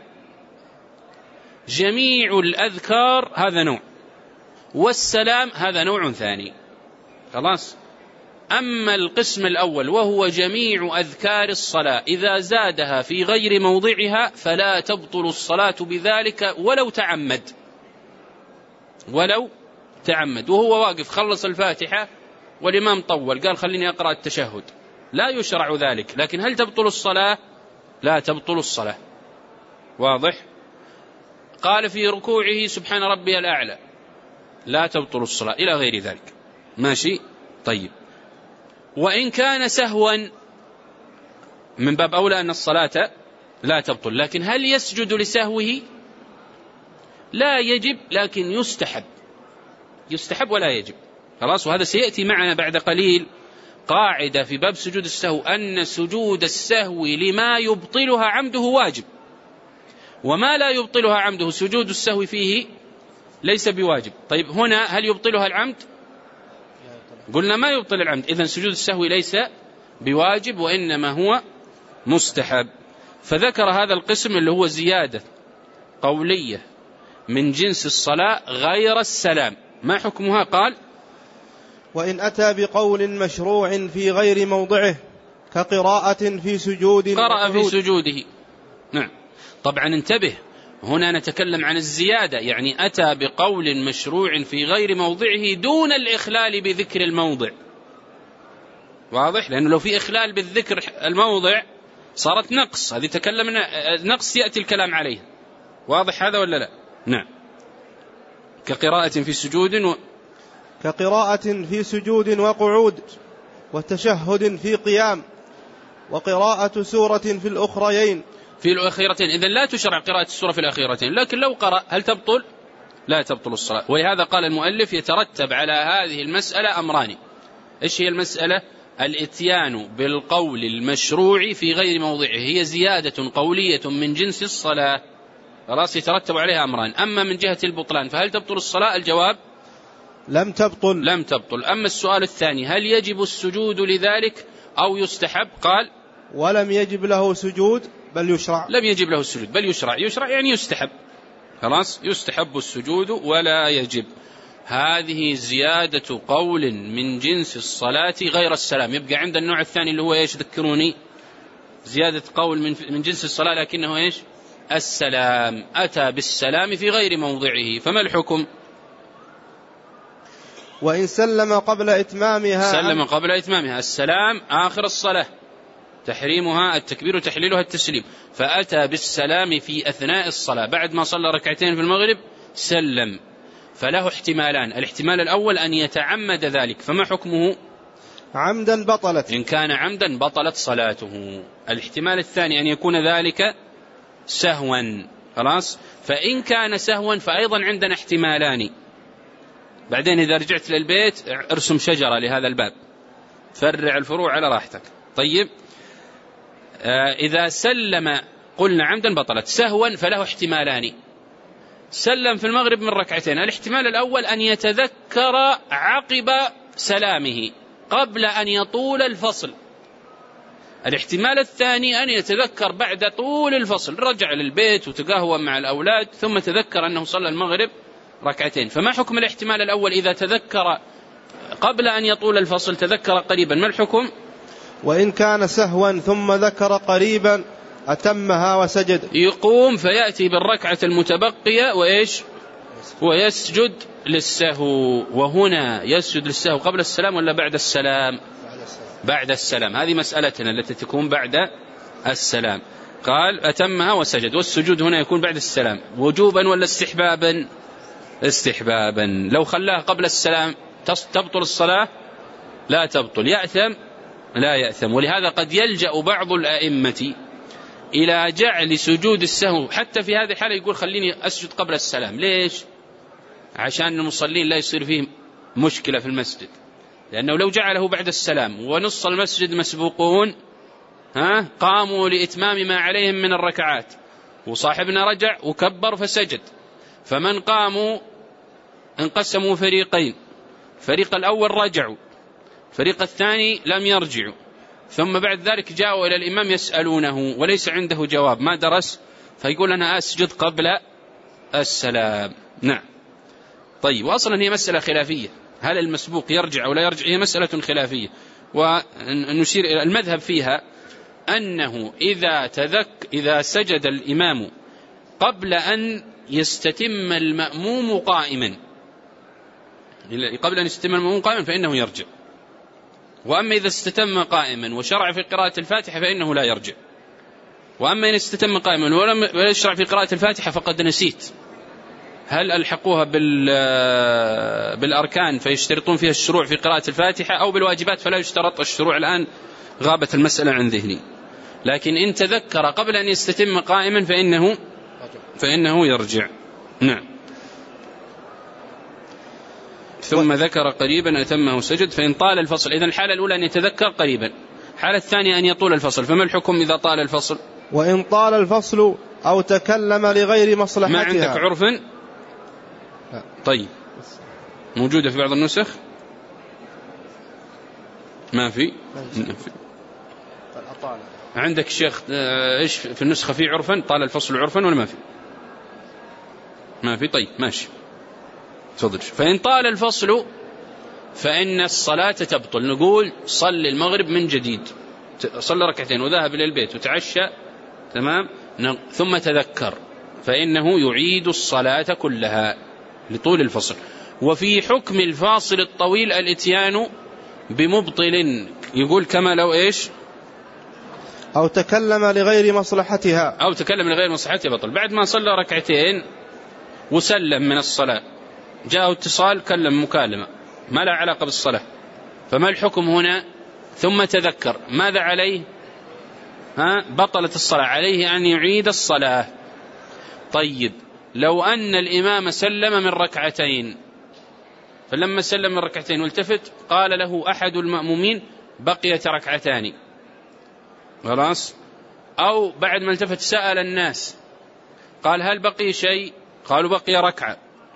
جميع الأذكار هذا نوع، والسلام هذا نوع ثاني. خلاص. أما القسم الأول وهو جميع أذكار الصلاة، إذا زادها في غير موضعها فلا تبطل الصلاة بذلك ولو تعمد، ولو تعمد وهو واقف خلص الفاتحة والإمام طول قال خليني أقرأ التشهد، لا يشرع ذلك. لكن هل تبطل الصلاة؟ لا تبطل الصلاة. واضح؟ قال في ركوعه سبحان ربي الأعلى، لا تبطل الصلاة، إلى غير ذلك. ماشي؟ طيب. وإن كان سهوا من باب أولى أن الصلاة لا تبطل، لكن هل يسجد لسهوه؟ لا يجب، لكن يستحب، يستحب ولا يجب. خلاص. وهذا سيأتي معنا بعد قليل قاعدة في باب سجود السهو، أن سجود السهو لما يبطلها عمده واجب، وما لا يبطلها عمده سجود السهو فيه ليس بواجب. طيب هنا هل يبطلها العمد؟ قلنا ما يبطل العمد، إذن سجود السهو ليس بواجب وإنما هو مستحب. فذكر هذا القسم اللي هو زيادة قولية من جنس الصلاة غير السلام. ما حكمها؟ قال: وإن أتى بقول مشروع في غير موضعه كقراءة في سجود، قرأ في سجوده. نعم. طبعا انتبه، هنا نتكلم عن الزيادة، يعني أتى بقول مشروع في غير موضعه دون الإخلال بذكر الموضع. واضح؟ لأنه لو في إخلال بالذكر الموضع صارت نقص، هذه تكلمنا نقص يأتي الكلام عليه. واضح هذا ولا لا؟ نعم. كقراءة في سجود و... كقراءة في سجود وقعود، وتشهد في قيام، وقراءة سورة في الأخريين في الأخيرتين. إذن لا تشرع قراءة السورة في الأخيرتين، لكن لو قرأ هل تبطل؟ لا تبطل الصلاة. ولهذا قال المؤلف: يترتب على هذه المسألة أمران. إيش هي المسألة؟ الإتيان بالقول المشروع في غير موضعه، هي زيادة قولية من جنس الصلاة. خلاص. يترتب عليها أمران. أما من جهة البطلان فهل تبطل الصلاة؟ الجواب: لم تبطل. لم تبطل. أما السؤال الثاني: هل يجب السجود لذلك أو يستحب؟ قال: ولم يجب له سجود بل يشرع. لم يجب له السجود بل يشرع. يشرع يعني يستحب. خلاص. يستحب السجود ولا يجب. هذه زيادة قول من جنس الصلاة غير السلام. يبقى عند النوع الثاني اللي هو إيش؟ ذكروني. زيادة قول من, من جنس الصلاة لكنه إيش؟ السلام. أتى بالسلام في غير موضعه، فما الحكم؟ وإن سلم قبل إتمامها. سلم قبل إتمامها. السلام آخر الصلاة، تحريمها التكبير وتحليلها التسليم، فأتى بالسلام في أثناء الصلاة بعد ما صلى ركعتين في المغرب سلم، فله احتمالان. الاحتمال الأول أن يتعمد ذلك، فما حكمه؟ عمدا بطلت. إن كان عمدا بطلت صلاته. الاحتمال الثاني أن يكون ذلك سهوا. خلاص. فإن كان سهوا فأيضا عندنا احتمالان. بعدين إذا رجعت للبيت ارسم شجرة لهذا الباب، فرع الفروع على راحتك. طيب آه إذا سلم قلنا عمدا بطلت. سهوا فله احتمالان. سلم في المغرب من ركعتين، الاحتمال الأول أن يتذكر عقب سلامه قبل أن يطول الفصل. الاحتمال الثاني أن يتذكر بعد طول الفصل، رجع للبيت وتقهوى مع الأولاد ثم تذكر أنه صلى المغرب ركعتين. فما حكم الاحتمال الأول إذا تذكر قبل أن يطول الفصل، تذكر قريبا، ما الحكم؟ وإن كان سهوا ثم ذكر قريبا أتمها وسجد. يقوم فيأتي بالركعة المتبقية وإيش؟ ويسجد للسهو. وهنا يسجد للسهو قبل السلام ولا بعد السلام؟ بعد السلام. هذه مسألتنا التي تكون بعد السلام. قال أتمها وسجد. والسجود هنا يكون بعد السلام وجوبا ولا استحبابا؟ استحبابا. لو خلاها قبل السلام تبطل الصلاة؟ لا تبطل. يأثم؟ لا يأثم. ولهذا قد يلجأ بعض الأئمة إلى جعل سجود السهو حتى في هذه الحالة، يقول خليني أسجد قبل السلام. ليش؟ عشان المصلين لا يصير فيهم مشكلة في المسجد، لأنه لو جعله بعد السلام ونص المسجد مسبوقون ها قاموا لإتمام ما عليهم من الركعات، وصاحبنا رجع وكبر فسجد، فمن قاموا انقسموا فريقين، فريق الأول رجعوا، فريق الثاني لم يرجعوا، ثم بعد ذلك جاءوا إلى الإمام يسألونه وليس عنده جواب، ما درس، فيقول أنا أسجد قبل السلام. نعم. طيب، وأصلا هي مسألة خلافية، هل المسبوق يرجع أو لا يرجع؟ هي مسألة خلافية، ونشير إلى المذهب فيها أنه إذا تذك إذا سجد الإمام قبل أن يستتم المأموم قائما قبل أن يستتم المأموم قائما فإنه يرجع. وأما إذا استتم قائما وشرع في قراءة الفاتحة فإنه لا يرجع. وأما إن استتم قائما ولم يشرع في قراءة الفاتحة فقد نسيت، هل ألحقوها بالأركان فيشترطون فيها الشروع في قراءة الفاتحة، أو بالواجبات فلا يشترط الشروع؟ الآن غابت المسألة عن ذهني. لكن إن تذكر قبل أن يستتم قائما فإنه فإنه يرجع. نعم. ثم ذكر قريبا أتمه سجد فإن طال الفصل. إذن الحالة الأولى أن يتذكر قريبا، الحالة الثانية أن يطول الفصل. فما الحكم إذا طال الفصل؟ وإن طال الفصل أو تكلم لغير مصلحتها. ما عندك عرف؟ لا. طيب، موجودة في بعض النسخ؟ ما في؟ ما في. عندك شيخ إيش في النسخة في عرفا؟ طال الفصل عرفا ولا ما في؟ ما في. طيب ماشي، تفضل. فإن طال الفصل فإن الصلاة تبطل. نقول صل المغرب من جديد، صلى ركعتين وذهب إلى البيت وتعشى، تمام، ثم تذكر، فإنه يعيد الصلاة كلها لطول الفصل. وفي حكم الفاصل الطويل الاتيان بمبطل، يقول كما لو إيش؟ أو تكلم لغير مصلحتها. أو تكلم لغير مصلحتها بطل. بعد ما صلى ركعتين وسلم من الصلاة جاءه اتصال، كلم مكالمة ما لا علاقة بالصلاة، فما الحكم هنا؟ ثم تذكر، ماذا عليه؟ ها بطلت الصلاة، عليه أن يعيد الصلاة. طيب، لو أن الإمام سلم من ركعتين، فلما سلم من ركعتين والتفت قال له أحد المأمومين بقيت ركعتان، خلاص، أو بعد ما التفت سأل الناس قال هل بقي شيء؟ قالوا بقي ركعة،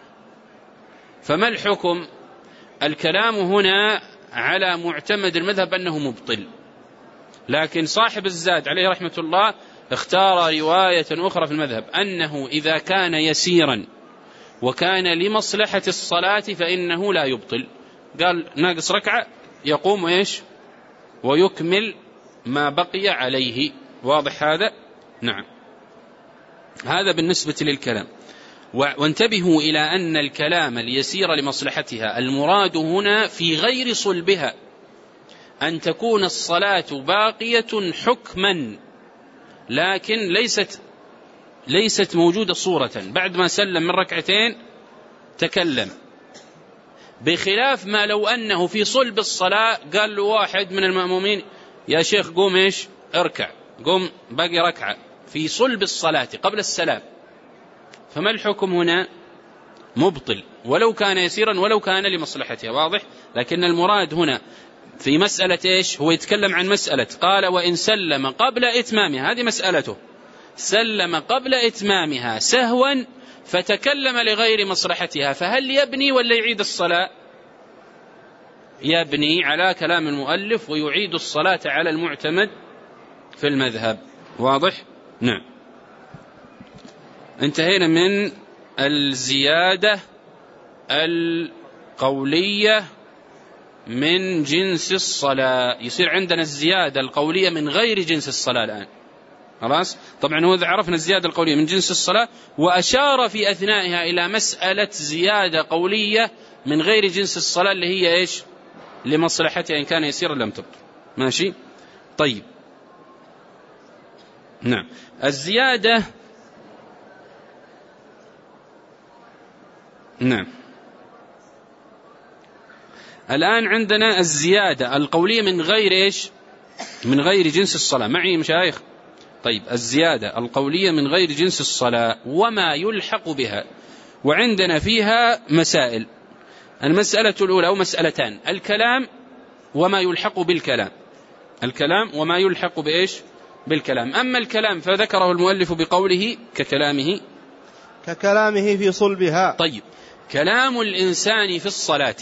فما الحكم؟ الكلام هنا على معتمد المذهب أنه مبطل، لكن صاحب الزاد عليه رحمة الله اختار رواية أخرى في المذهب أنه إذا كان يسيرا وكان لمصلحة الصلاة فإنه لا يبطل. قال ناقص ركعة يقوم إيش ويكمل ما بقي عليه. واضح هذا؟ نعم. هذا بالنسبة للكلام. وانتبهوا إلى أن الكلام اليسير لمصلحتها المراد هنا في غير صلبها، أن تكون الصلاة باقية حكما لكن ليست ليست موجودة صورة. بعد ما سلم من ركعتين تكلم، بخلاف ما لو أنه في صلب الصلاة قال له واحد من المأمومين يا شيخ قوم إيش اركع، قوم باقي ركعة، في صلب الصلاة قبل السلام، فما الحكم هنا؟ مبطل، ولو كان يسيرا ولو كان لمصلحتها. واضح؟ لكن المراد هنا في مسألة إيش؟ هو يتكلم عن مسألة قال وإن سلم قبل إتمامها، هذه مسألته، سلم قبل إتمامها سهوا فتكلم لغير مصلحتها، فهل يبني ولا يعيد الصلاة؟ يبني على كلام المؤلف ويعيد الصلاة على المعتمد في المذهب. واضح؟ نعم. انتهينا من الزيادة القولية من جنس الصلاة. يصير عندنا الزيادة القولية من غير جنس الصلاة الآن. خلاص؟ طبعا هو عرفنا الزيادة القولية من جنس الصلاة، وأشار في أثنائها إلى مسألة زيادة قولية من غير جنس الصلاة اللي هي إيش؟ لمصلحتها إن كان يسيرا لم تبطل. ماشي؟ طيب. نعم. الزيادة نعم. الآن عندنا الزيادة القولية من غير إيش؟ من غير جنس الصلاة. معي مشايخ؟ طيب، الزيادة القولية من غير جنس الصلاة وما يلحق بها، وعندنا فيها مسائل. المسألة الأولى أو مسألتان: الكلام وما يلحق بالكلام. الكلام وما يلحق بإيش؟ بالكلام. أما الكلام فذكره المؤلف بقوله ككلامه ككلامه في صلبها. طيب، كلام الإنسان في الصلاة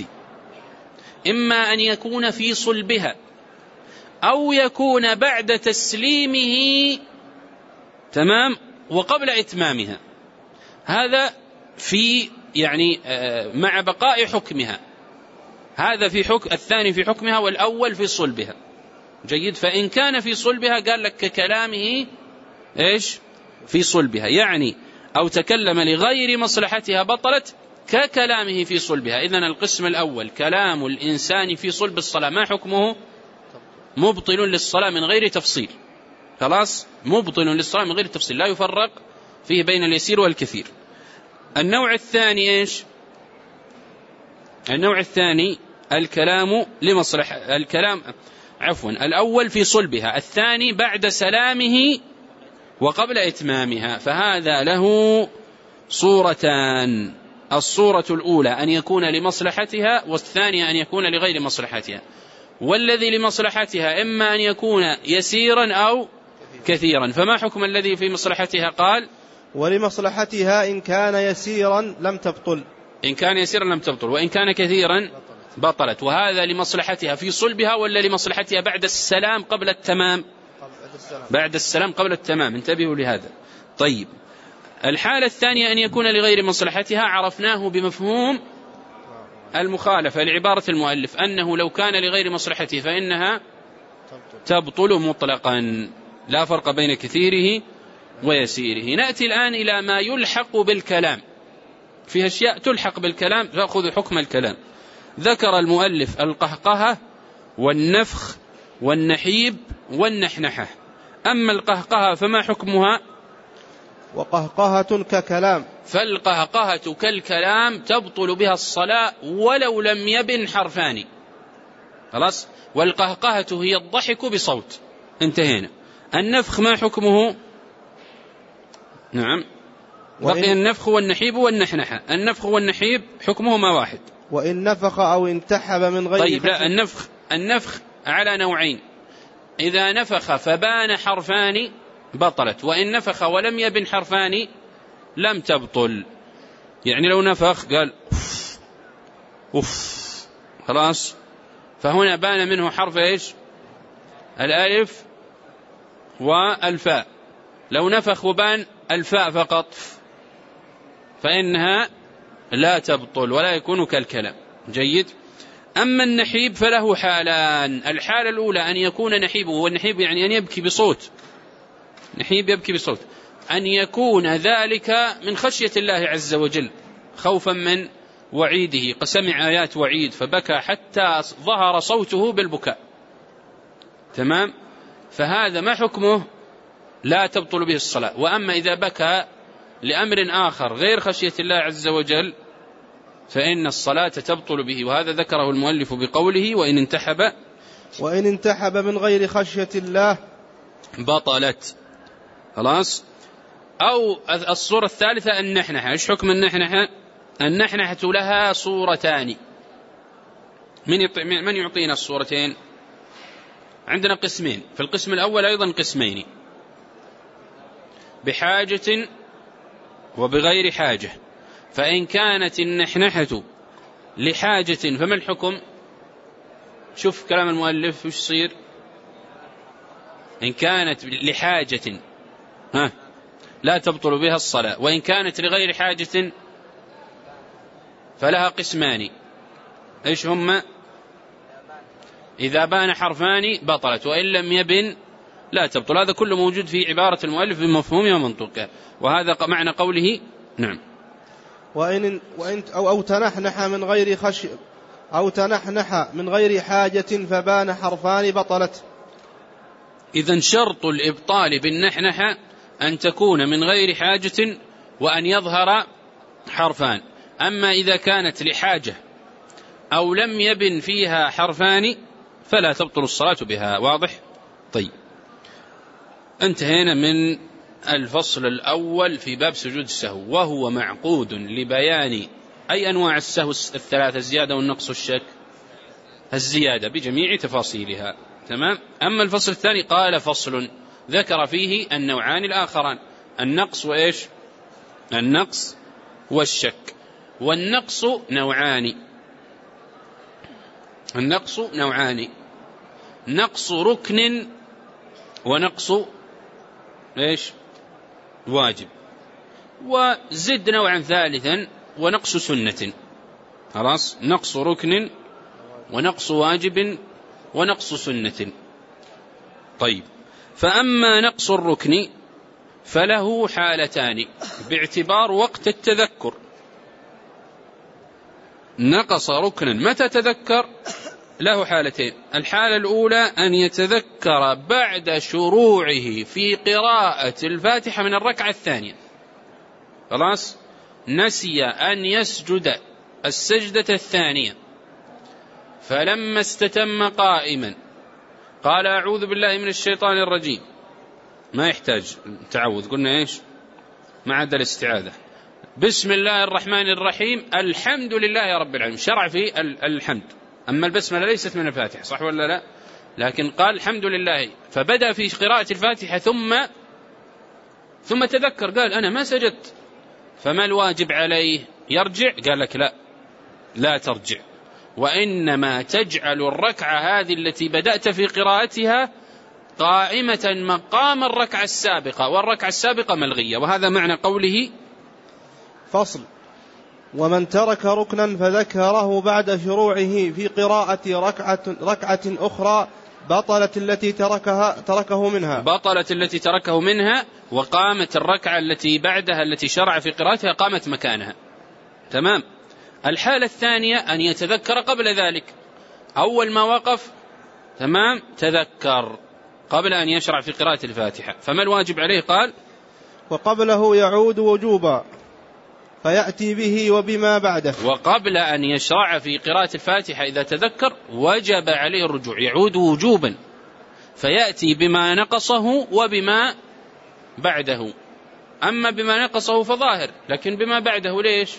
إما أن يكون في صلبها أو يكون بعد تسليمه، تمام، وقبل إتمامها. هذا في يعني مع بقاء حكمها، هذا في حكم الثاني في حكمها والأول في صلبها. جيد. فإن كان في صلبها قال لك ككلامه إيش؟ في صلبها، يعني أو تكلم لغير مصلحتها بطلت ككلامه في صلبها. إذن القسم الأول كلام الإنسان في صلب الصلاة ما حكمه؟ مبطل للصلاة من غير تفصيل. خلاص؟ مبطل للصلاة من غير تفصيل، لا يفرق فيه بين اليسير والكثير. النوع الثاني إيش؟ النوع الثاني الكلام لمصلحة الكلام عفوا الأول في صلبها، الثاني بعد سلامه وقبل إتمامها. فهذا له صورتان: الصورة الأولى أن يكون لمصلحتها، والثانية أن يكون لغير مصلحتها. والذي لمصلحتها إما أن يكون يسيرا أو كثيرا. فما حكم الذي في مصلحتها؟ قال ولمصلحتها إن كان يسيرا لم تبطل. إن كان يسيرا لم تبطل، وإن كان كثيرا بطلت. وهذا لمصلحتها في صلبها ولا لمصلحتها بعد السلام قبل التمام؟ بعد السلام قبل التمام. انتبهوا لهذا. طيب، الحالة الثانية أن يكون لغير مصلحتها، عرفناه بمفهوم المخالفة لعبارة المؤلف أنه لو كان لغير مصلحته فإنها تبطل مطلقا، لا فرق بين كثيره ويسيره. نأتي الآن إلى ما يلحق بالكلام. في أشياء تلحق بالكلام تأخذ حكم الكلام. ذكر المؤلف القهقهة والنفخ والنحيب والنحنحة. أما القهقهة فما حكمها؟ وقهقهة ككلام. فالقهقهة كالكلام تبطل بها الصلاة ولو لم يبن حرفان. خلاص؟ والقهقهة هي الضحك بصوت. انتهينا. النفخ ما حكمه؟ نعم، بقي النفخ والنحيب والنحنحة. النفخ والنحيب حكمهما واحد. وإن نفخ أو انتحب من غير. طيب، لا، النفخ النفخ على نوعين: إذا نفخ فبان حرفان بطلت، وإن نفخ ولم يبن حرفان لم تبطل. يعني لو نفخ قال أوف أوف خلاص، فهنا بان منه حرف إيش؟ الألف والفاء. لو نفخ وبان الفاء فقط فإنها لا تبطل ولا يكون كالكلام. جيد. أما النحيب فله حالان: الحالة الأولى أن يكون نحيبه، والنحيب يعني أن يبكي بصوت، نحيب يبكي بصوت، أن يكون ذلك من خشية الله عز وجل، خوفا من وعيده، قسمع آيات وعيد فبكى حتى ظهر صوته بالبكاء. تمام. فهذا ما حكمه؟ لا تبطل به الصلاة. وأما إذا بكى لأمر آخر غير خشية الله عز وجل فإن الصلاة تبطل به. وهذا ذكره المؤلف بقوله وإن انتحب وإن انتحب من غير خشية الله بطلت. خلاص. أو الصورة الثالثة النحنحة. إيش حكم النحنحة؟ النحنحة لها صورتان. من يعطينا الصورتين؟ عندنا قسمين، في القسم الأول أيضا قسمين، بحاجة وبغير حاجة. فإن كانت النحنحة لحاجة فما الحكم؟ شوف كلام المؤلف وش يصير. إن كانت لحاجة ها لا تبطل بها الصلاة، وإن كانت لغير حاجة فلها قسمان. إيش هما؟ إذا بان حرفان بطلت، وإن لم يبن لا تبطل. هذا كله موجود في عبارة المؤلف بمفهومها ومنطوقها، وهذا معنى قوله. نعم. وإن, وإن أو, أو تنحنح من غير خش أو تنحنح من غير حاجة فبان حرفان بطلت. إذن شرط الإبطال بالنحنحة أن تكون من غير حاجة وأن يظهر حرفان. أما إذا كانت لحاجة أو لم يبن فيها حرفان فلا تبطل الصلاة بها. واضح؟ طيب، انتهينا من الفصل الأول في باب سجود السهو، وهو معقود لبيان أي أنواع السهو الثلاثة: الزيادة والنقص والشك. الزيادة بجميع تفاصيلها. تمام. أما الفصل الثاني قال فصل ذكر فيه النوعان الآخران: النقص وإيش؟ النقص والشك. والنقص نوعان. النقص نوعان: نقص ركن ونقص إيش؟ واجب. وزد نوعا ثالثا: ونقص سنة. خلاص، نقص ركن ونقص واجب ونقص سنة. طيب، فأما نقص الركن فله حالتان باعتبار وقت التذكر. نقص ركنا متى تذكر؟ له حالتين: الحالة الأولى أن يتذكر بعد شروعه في قراءة الفاتحة من الركعة الثانية. خلاص، نسي أن يسجد السجدة الثانية، فلما استتم قائما قال أعوذ بالله من الشيطان الرجيم. ما يحتاج تعوذ، قلنا إيش؟ ما عدا الاستعاذة. بسم الله الرحمن الرحيم الحمد لله رب العالمين، شرع في الحمد. أما البسملة ليست من الفاتحة، صح ولا لا؟ لكن قال الحمد لله، فبدأ في قراءة الفاتحة ثم ثم تذكر قال أنا ما سجدت، فما الواجب عليه؟ يرجع؟ قال لك لا، لا ترجع، وإنما تجعل الركعة هذه التي بدأت في قراءتها قائمة مقام الركعة السابقة، والركعة السابقة ملغية. وهذا معنى قوله فصل: ومن ترك ركنا فذكره بعد شروعه في قراءة ركعة, ركعة أخرى بطلت التي تركها تركه منها بطلت التي تركه منها وقامت الركعة التي بعدها التي شرع في قراءتها قامت مكانها. تمام. الحالة الثانية أن يتذكر قبل ذلك، أول ما وقف تمام تذكر قبل أن يشرع في قراءة الفاتحة، فما الواجب عليه؟ قال وقبله يعود وجوبا فيأتي به وبما بعده. وقبل أن يشرع في قراءة الفاتحة إذا تذكر وجب عليه الرجوع، يعود وجوبا، فيأتي بما نقصه وبما بعده. أما بما نقصه فظاهر، لكن بما بعده ليش؟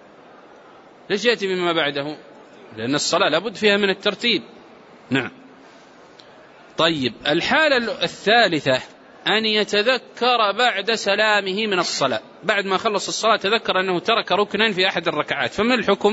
ليش يأتي بما بعده؟ لأن الصلاة لابد فيها من الترتيب. نعم. طيب، الحالة الثالثة أن يتذكر بعد سلامه من الصلاة، بعد ما خلص الصلاة تذكر أنه ترك ركنا في أحد الركعات، فما الحكم؟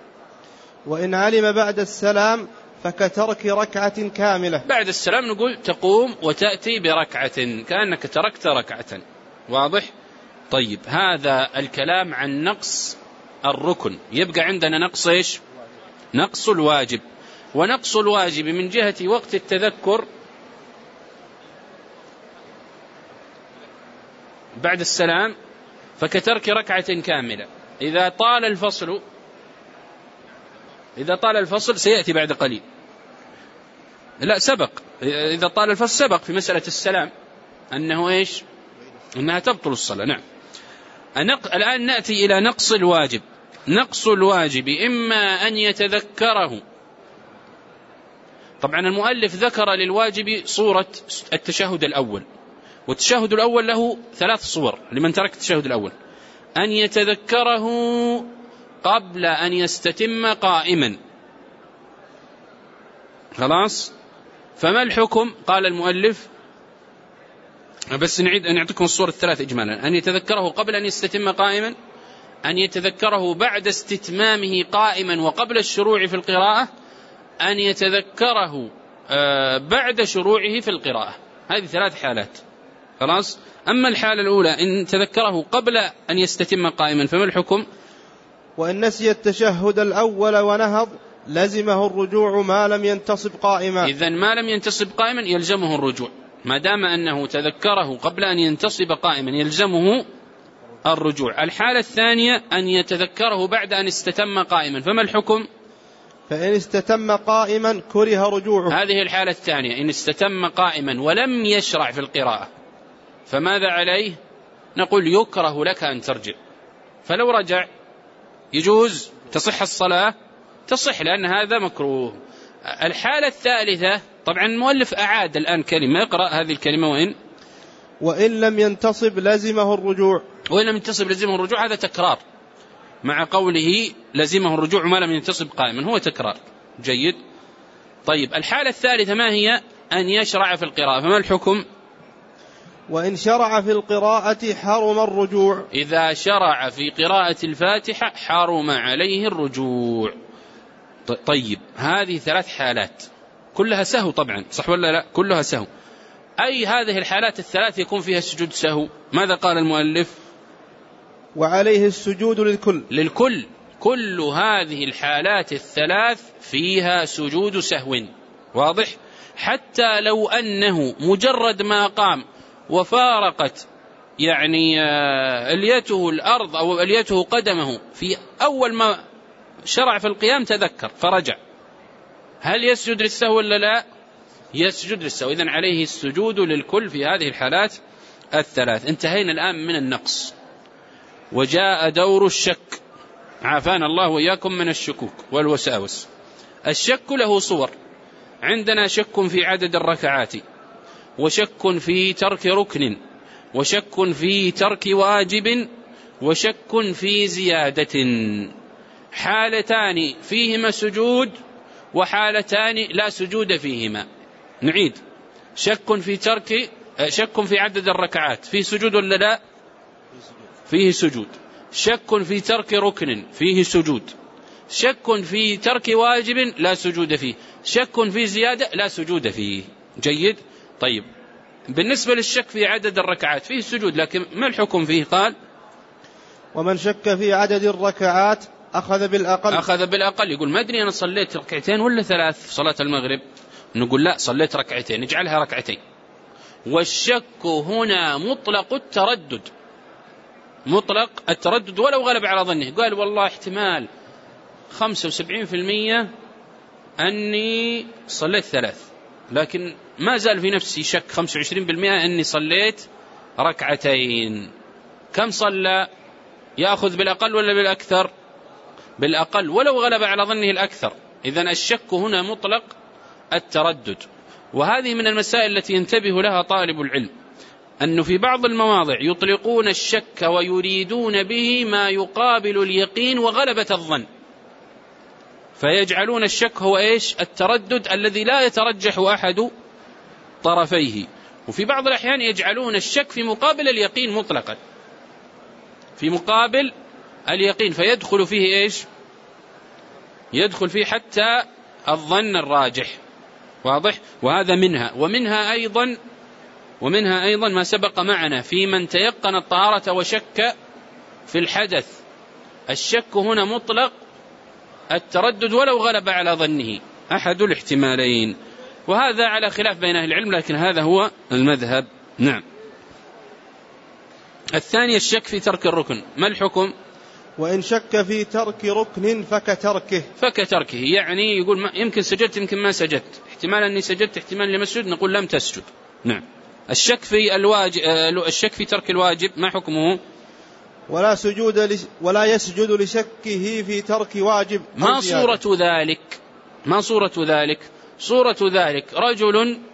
وإن علم بعد السلام فكترك ركعة كاملة. بعد السلام نقول تقوم وتأتي بركعة كأنك تركت ركعة. واضح؟ طيب، هذا الكلام عن نقص الركن. يبقى عندنا نقص إيش؟ نقص الواجب. ونقص الواجب من جهة وقت التذكر بعد السلام فكترك ركعة كاملة. إذا طال الفصل إذا طال الفصل سيأتي بعد قليل. لا، سبق. إذا طال الفصل سبق في مسألة السلام أنه إيش؟ أنها تبطل الصلاة. نعم. الآن نأتي إلى نقص الواجب. نقص الواجب إما أن يتذكره. طبعا المؤلف ذكر للواجب صورة التشهد الأول، والتشهد الأول له ثلاث صور لمن ترك التشهد الأول: أن يتذكره قبل أن يستتم قائما. خلاص؟ فما الحكم؟ قال المؤلف، بس نعيد أن نعطيكم الصور الثلاث إجمالا: أن يتذكره قبل أن يستتم قائما، أن يتذكره بعد استتمامه قائما وقبل الشروع في القراءة، أن يتذكره بعد شروعه في القراءة. هذه ثلاث حالات. خلاص؟ أما الحالة الأولى إن تذكره قبل أن يستتم قائما فما الحكم؟ وإن نسي التشهد الأول ونهض لزمه الرجوع ما لم ينتصب قائما. إذن ما لم ينتصب قائما يلزمه الرجوع، ما دام أنه تذكره قبل أن ينتصب قائما يلزمه الرجوع. الحالة الثانية أن يتذكره بعد أن استتم قائما فما الحكم؟ فإن استتم قائما كره رجوعه. هذه الحالة الثانية، إن استتم قائما ولم يشرع في القراءة فماذا عليه؟ نقول يكره لك أن ترجع. فلو رجع يجوز تصح الصلاة؟ تصح، لأن هذا مكروه. الحالة الثالثة، طبعا المؤلف أعاد الآن كلمة، يقرأ هذه الكلمة: وإن وإن لم ينتصب لزمه الرجوع. وإن لم ينتصب لزمه الرجوع، هذا تكرار مع قوله لزمه الرجوع ما لم ينتصب قائما، هو تكرار. جيد. طيب الحالة الثالثة ما هي؟ أن يشرع في القراءة فما الحكم؟ وإن شرع في القراءة حرم الرجوع. إذا شرع في قراءة الفاتحة حرم عليه الرجوع. طيب هذه ثلاث حالات كلها سهو طبعا، صح ولا لا؟ كلها سهو. أي هذه الحالات الثلاث يكون فيها سجود سهو؟ ماذا قال المؤلف؟ وعليه السجود للكل. للكل. كل هذه الحالات الثلاث فيها سجود سهو. واضح؟ حتى لو أنه مجرد ما قام وفارقت يعني أليته الأرض أو أليته قدمه في أول ما شرع في القيام تذكر فرجع، هل يسجد للسهو ولا لا؟ يسجد للسهو. إذن عليه السجود للكل في هذه الحالات الثلاث. انتهينا الآن من النقص وجاء دور الشك، عافانا الله وإياكم من الشكوك والوساوس. الشك له صور. عندنا شك في عدد الركعات، وشك في ترك ركن، وشك في ترك واجب، وشك في زيادة. حالتان فيهما سجود وحالتان لا سجود فيهما. نعيد: شك في ترك شك في عدد الركعات فيه سجود ولا لا؟ فيه سجود. شك في ترك ركن فيه سجود. شك في ترك واجب لا سجود فيه. شك في زيادة لا سجود فيه. جيد. طيب بالنسبة للشك في عدد الركعات فيه سجود، لكن ما الحكم فيه؟ قال: ومن شك في عدد الركعات أخذ بالأقل. أخذ بالأقل. يقول ما أدري أنا صليت ركعتين ولا ثلاث في صلاة المغرب، نقول لا صليت ركعتين، نجعلها ركعتين. والشك هنا مطلق التردد، مطلق التردد ولو غلب على ظنه. قال والله احتمال خمسة وسبعين في المية أني صليت ثلاث، لكن ما زال في نفسي شك خمسة وعشرين بالمئة أني صليت ركعتين. كم صلى؟ يأخذ بالأقل ولا بالأكثر؟ بالأقل ولو غلب على ظنه الأكثر. إذن الشك هنا مطلق التردد. وهذه من المسائل التي ينتبه لها طالب العلم، أنه في بعض المواضع يطلقون الشك ويريدون به ما يقابل اليقين وغلبة الظن، فيجعلون الشك هو إيش؟ التردد الذي لا يترجح أحد طرفيه. وفي بعض الأحيان يجعلون الشك في مقابل اليقين مطلقا، في مقابل اليقين، فيدخل فيه إيش؟ يدخل فيه حتى الظن الراجح. واضح؟ وهذا منها. ومنها أيضا ومنها أيضا ما سبق معنا في من تيقن الطهارة وشك في الحدث. الشك هنا مطلق التردد ولو غلب على ظنه أحد الاحتمالين، وهذا على خلاف بين أهل العلم، لكن هذا هو المذهب. نعم. الثاني الشك في ترك الركن، ما الحكم؟ وإن شك في ترك ركن فكتركه. فكتركه يعني يقول ما يمكن سجدت يمكن ما سجدت، احتمال أني سجدت احتمال لم أسجد، نقول لم تسجد. نعم. الشك في الواجب، الشك في ترك الواجب ما حكمه؟ ولا سجود لش... ولا يسجد لشكه في ترك واجب. ما صورة ذلك؟ ما صورة ذلك؟ صورة ذلك رجل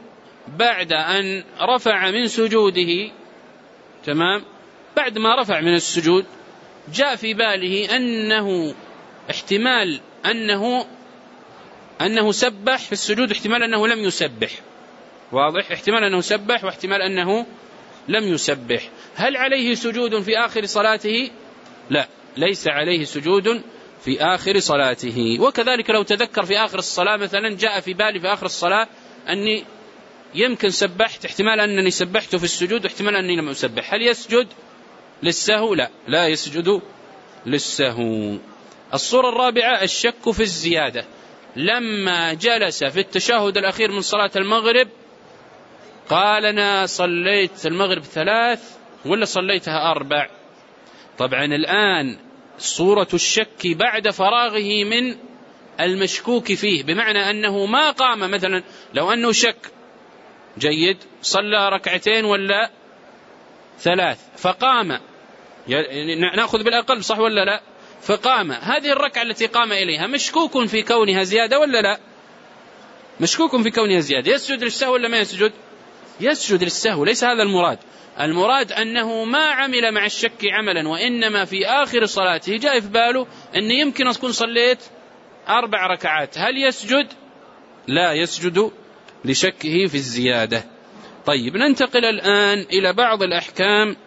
بعد أن رفع من سجوده، تمام، بعد ما رفع من السجود جاء في باله أنه احتمال أنه أنه سبح في السجود، احتمال أنه لم يسبح، واضح، احتمال أنه سبح واحتمال أنه لم يسبح. هل عليه سجود في آخر صلاته؟ لا، ليس عليه سجود في آخر صلاته. وكذلك لو تذكر في آخر الصلاة مثلا، جاء في بالي في آخر الصلاة أني يمكن سبحت، احتمال أنني سبحت في السجود واحتمال أنني لم أسبح، هل يسجد للسهو؟ لا، لا يسجد للسهو. الصورة الرابعة الشك في الزيادة. لما جلس في التشهد الأخير من صلاة المغرب قال أنا صليت المغرب ثلاث ولا صليتها أربع؟ طبعا الآن صورة الشك بعد فراغه من المشكوك فيه، بمعنى أنه ما قام، مثلا لو أنه شك، جيد، صلى ركعتين ولا ثلاث فقام، نأخذ بالأقل صح ولا لا؟ فقام، هذه الركعة التي قام إليها مشكوك في كونها زيادة ولا لا؟ مشكوك في كونها زيادة، يسجد للسهو ولا ما يسجد؟ يسجد للسهو. ليس هذا المراد، المراد أنه ما عمل مع الشك عملا، وإنما في آخر صلاته جاء في باله أن يمكن أكون صليت أربع ركعات، هل يسجد؟ لا يسجد لشكه في الزيادة. طيب، ننتقل الآن إلى بعض الأحكام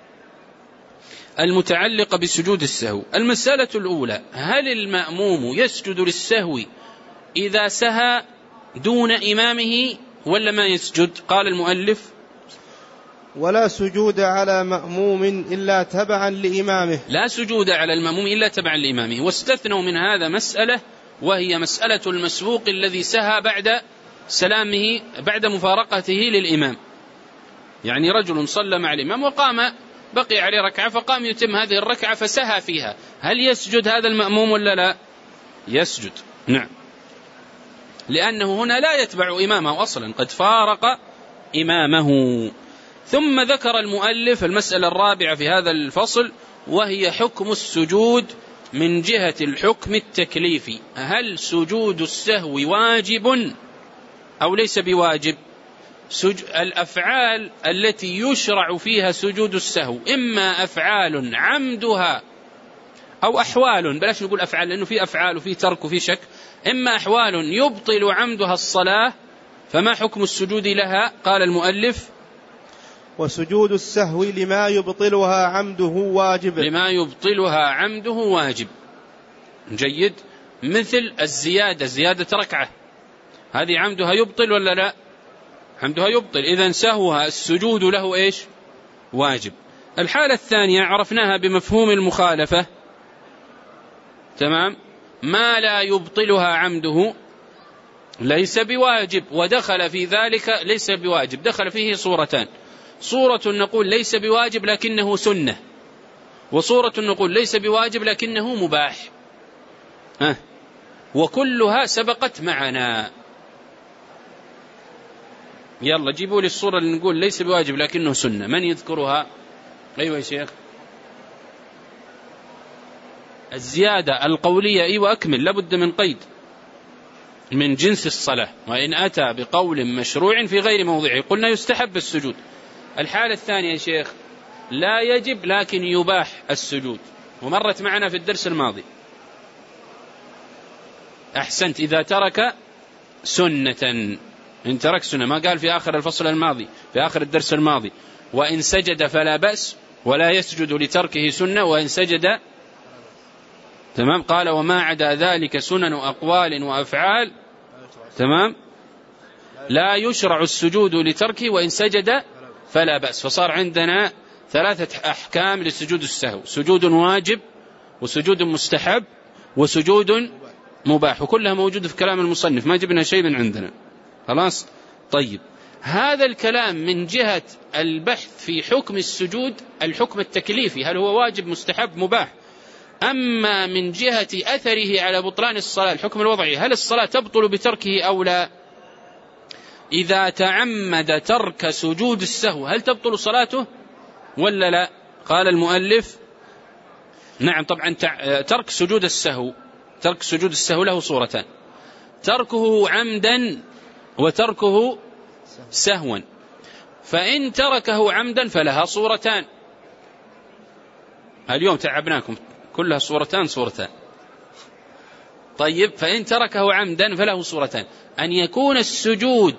المتعلقة بسجود السهو. المسألة الأولى: هل المأموم يسجد للسهو إذا سهى دون إمامه ولا ما يسجد؟ قال المؤلف: ولا سجود على مأموم إلا تبعا لإمامه. لا سجود على المأموم إلا تبعا لإمامه. واستثنوا من هذا مسألة، وهي مسألة المسبوق الذي سهى بعد سلامه، بعد مفارقته للإمام. يعني رجل صلى مع الإمام وقام، بقي عليه ركعة فقام يتم هذه الركعة فسهى فيها، هل يسجد هذا المأموم ولا لا؟ يسجد، نعم، لأنه هنا لا يتبع إمامه أصلا، قد فارق إمامه. ثم ذكر المؤلف المسألة الرابعة في هذا الفصل، وهي حكم السجود من جهة الحكم التكليفي. هل سجود السهو واجب أو ليس بواجب؟ سج... الأفعال التي يشرع فيها سجود السهو إما أفعال عمدها أو أحوال، بلاش نقول أفعال لأنه في أفعال وفي ترك وفي شك، إما أحوال يبطل عمدها الصلاة، فما حكم السجود لها؟ قال المؤلف: وسجود السهو لما يبطلها عمده واجب. لما يبطلها عمده واجب، جيد، مثل الزيادة، زيادة ركعة، هذه عمدها يبطل ولا لا؟ عمدها يبطل، إذن سهوها السجود له إيش؟ واجب. الحالة الثانية عرفناها بمفهوم المخالفة، تمام، ما لا يبطلها عمده ليس بواجب، ودخل في ذلك ليس بواجب، دخل فيه صورتان: صورة نقول ليس بواجب لكنه سنة، وصورة نقول ليس بواجب لكنه مباح، ها، وكلها سبقت معنا. يلا جيبوا لي الصورة اللي نقول ليس بواجب لكنه سنة، من يذكرها؟ أيوة يا شيخ. الزيادة القولية، أيوة أكمل، لابد من قيد، من جنس الصلاة، وإن أتى بقول مشروع في غير موضعه قلنا يستحب السجود. الحالة الثانية يا شيخ لا يجب لكن يباح السجود، ومرت معنا في الدرس الماضي. أحسنت، إذا ترك سنة، إن ترك سنة، ما قال في آخر الفصل الماضي، في آخر الدرس الماضي: وإن سجد فلا بأس، ولا يسجد لتركه سنة، وإن سجد، تمام، قال: وما عدا ذلك سنن أقوال وأفعال، تمام، لا يشرع السجود لتركه، وإن سجد فلا بأس. فصار عندنا ثلاثة أحكام للسجود السهو: سجود واجب، وسجود مستحب، وسجود مباح، وكلها موجودة في كلام المصنف، ما جبنا شيء من عندنا، خلاص. طيب، هذا الكلام من جهة البحث في حكم السجود، الحكم التكليفي، هل هو واجب مستحب مباح. أما من جهة أثره على بطلان الصلاة، الحكم الوضعي، هل الصلاة تبطل بتركه أو لا؟ إذا تعمد ترك سجود السهو هل تبطل صلاته ولا لا؟ قال المؤلف: نعم طبعا، ترك سجود السهو، ترك سجود السهو له صورتان: تركه عمدا وتركه سهوا، فإن تركه عمدا فلها صورتان. اليوم تعبناكم كلها صورتان صورتان. طيب، فإن تركه عمدا فله صورتان: أن يكون السجود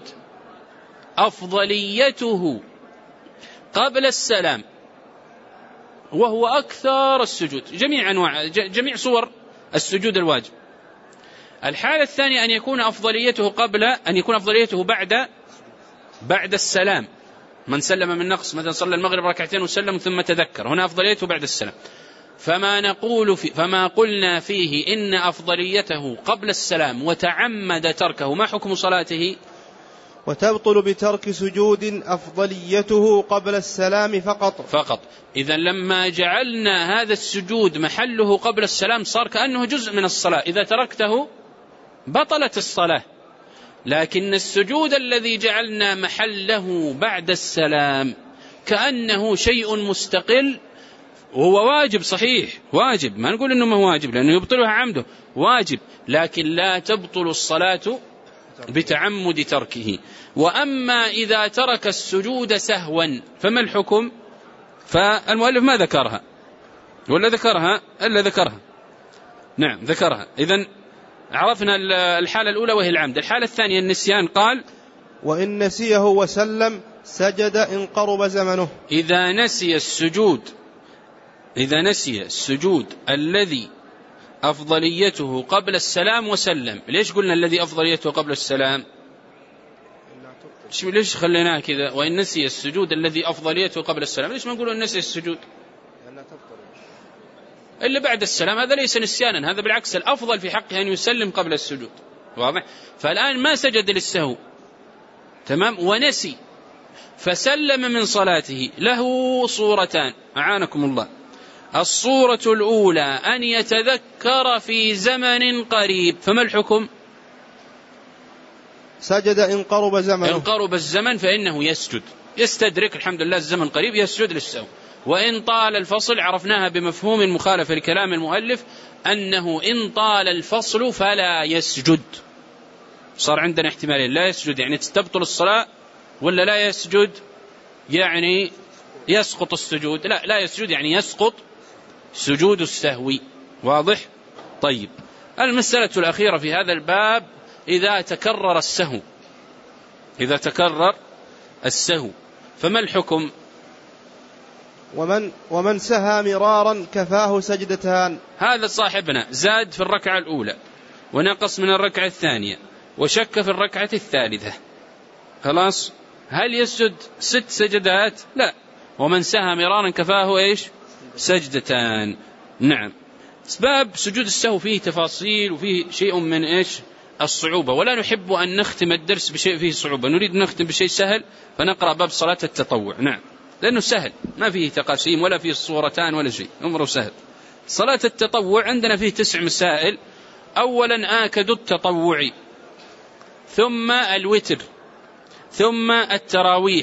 أفضليته قبل السلام وهو أكثر السجود، جميع أنواع جميع صور السجود الواجب. الحالة الثانية أن يكون أفضليته قبل أن يكون أفضليته بعد بعد السلام. من سلم من نقص، مثلا صلى المغرب ركعتين وسلم ثم تذكر، هنا أفضليته بعد السلام. فما نقول في فما قلنا فيه إن أفضليته قبل السلام وتعمد تركه، ما حكم صلاته؟ وتبطل بترك سجود أفضليته قبل السلام فقط فقط. إذن لما جعلنا هذا السجود محله قبل السلام صار كأنه جزء من الصلاة، إذا تركته بطلت الصلاة. لكن السجود الذي جعلنا محله بعد السلام كأنه شيء مستقل، وهو واجب صحيح، واجب، ما نقول إنه ما واجب لأنه يبطلها عمده، واجب، لكن لا تبطل الصلاة بتعمد تركه. وأما إذا ترك السجود سهوا فما الحكم؟ فالمؤلف ما ذكرها، ولا ذكرها إلا ذكرها، نعم ذكرها. إذن عرفنا الحالة الأولى وهي العمد. الحالة الثانية النسيان، قال: وإن نسيه وسلم سجد إن قرب زمنه. إذا نسي السجود إذا نسي السجود الذي أفضليته قبل السلام وسلم. ليش قلنا الذي أفضليته قبل السلام؟ ليش خليناه كذا؟ وإن نسي السجود الذي أفضليته قبل السلام، ليش ما نقول إن نسي السجود إلا بعد السلام؟ هذا ليس نسيانا، هذا بالعكس الأفضل في حقه أن يسلم قبل السجود، واضح؟ فالآن ما سجد للسهو، تمام، ونسي فسلم من صلاته، له صورتان، أعانكم الله. الصورة الأولى أن يتذكر في زمن قريب، فما الحكم؟ سجد إن قرب زمنه. إن قرب الزمن فإنه يسجد، يستدرك، الحمد لله الزمن قريب، يسجد للسهو. وإن طال الفصل عرفناها بمفهوم المخالفة لكلام المؤلف أنه إن طال الفصل فلا يسجد. صار عندنا احتمالين: لا يسجد يعني تستبطل الصلاة، ولا لا يسجد يعني يسقط السجود. لا لا يسجد يعني يسقط سجود السهو، واضح؟ طيب، المسألة الأخيرة في هذا الباب: إذا تكرر السهو إذا تكرر السهو فما الحكم؟ ومن, ومن سهى مرارا كفاه سجدتان. هذا صاحبنا زاد في الركعة الأولى ونقص من الركعة الثانية وشك في الركعة الثالثة، خلاص، هل يسجد ست سجدات؟ لا. ومن سهى مرارا كفاه إيش؟ سجدتان. نعم. أسباب سجود السهو فيه تفاصيل وفيه شيء من إيش؟ الصعوبة، ولا نحب أن نختم الدرس بشيء فيه صعوبة، نريد نختم بشيء سهل، فنقرأ باب صلاة التطوع. نعم، لأنه سهل، ما فيه تقاسيم ولا فيه الصورتان ولا شيء، أمره سهل. صلاة التطوع عندنا فيه تسع مسائل: أولا آكد التطوع، ثم الوتر، ثم التراويح،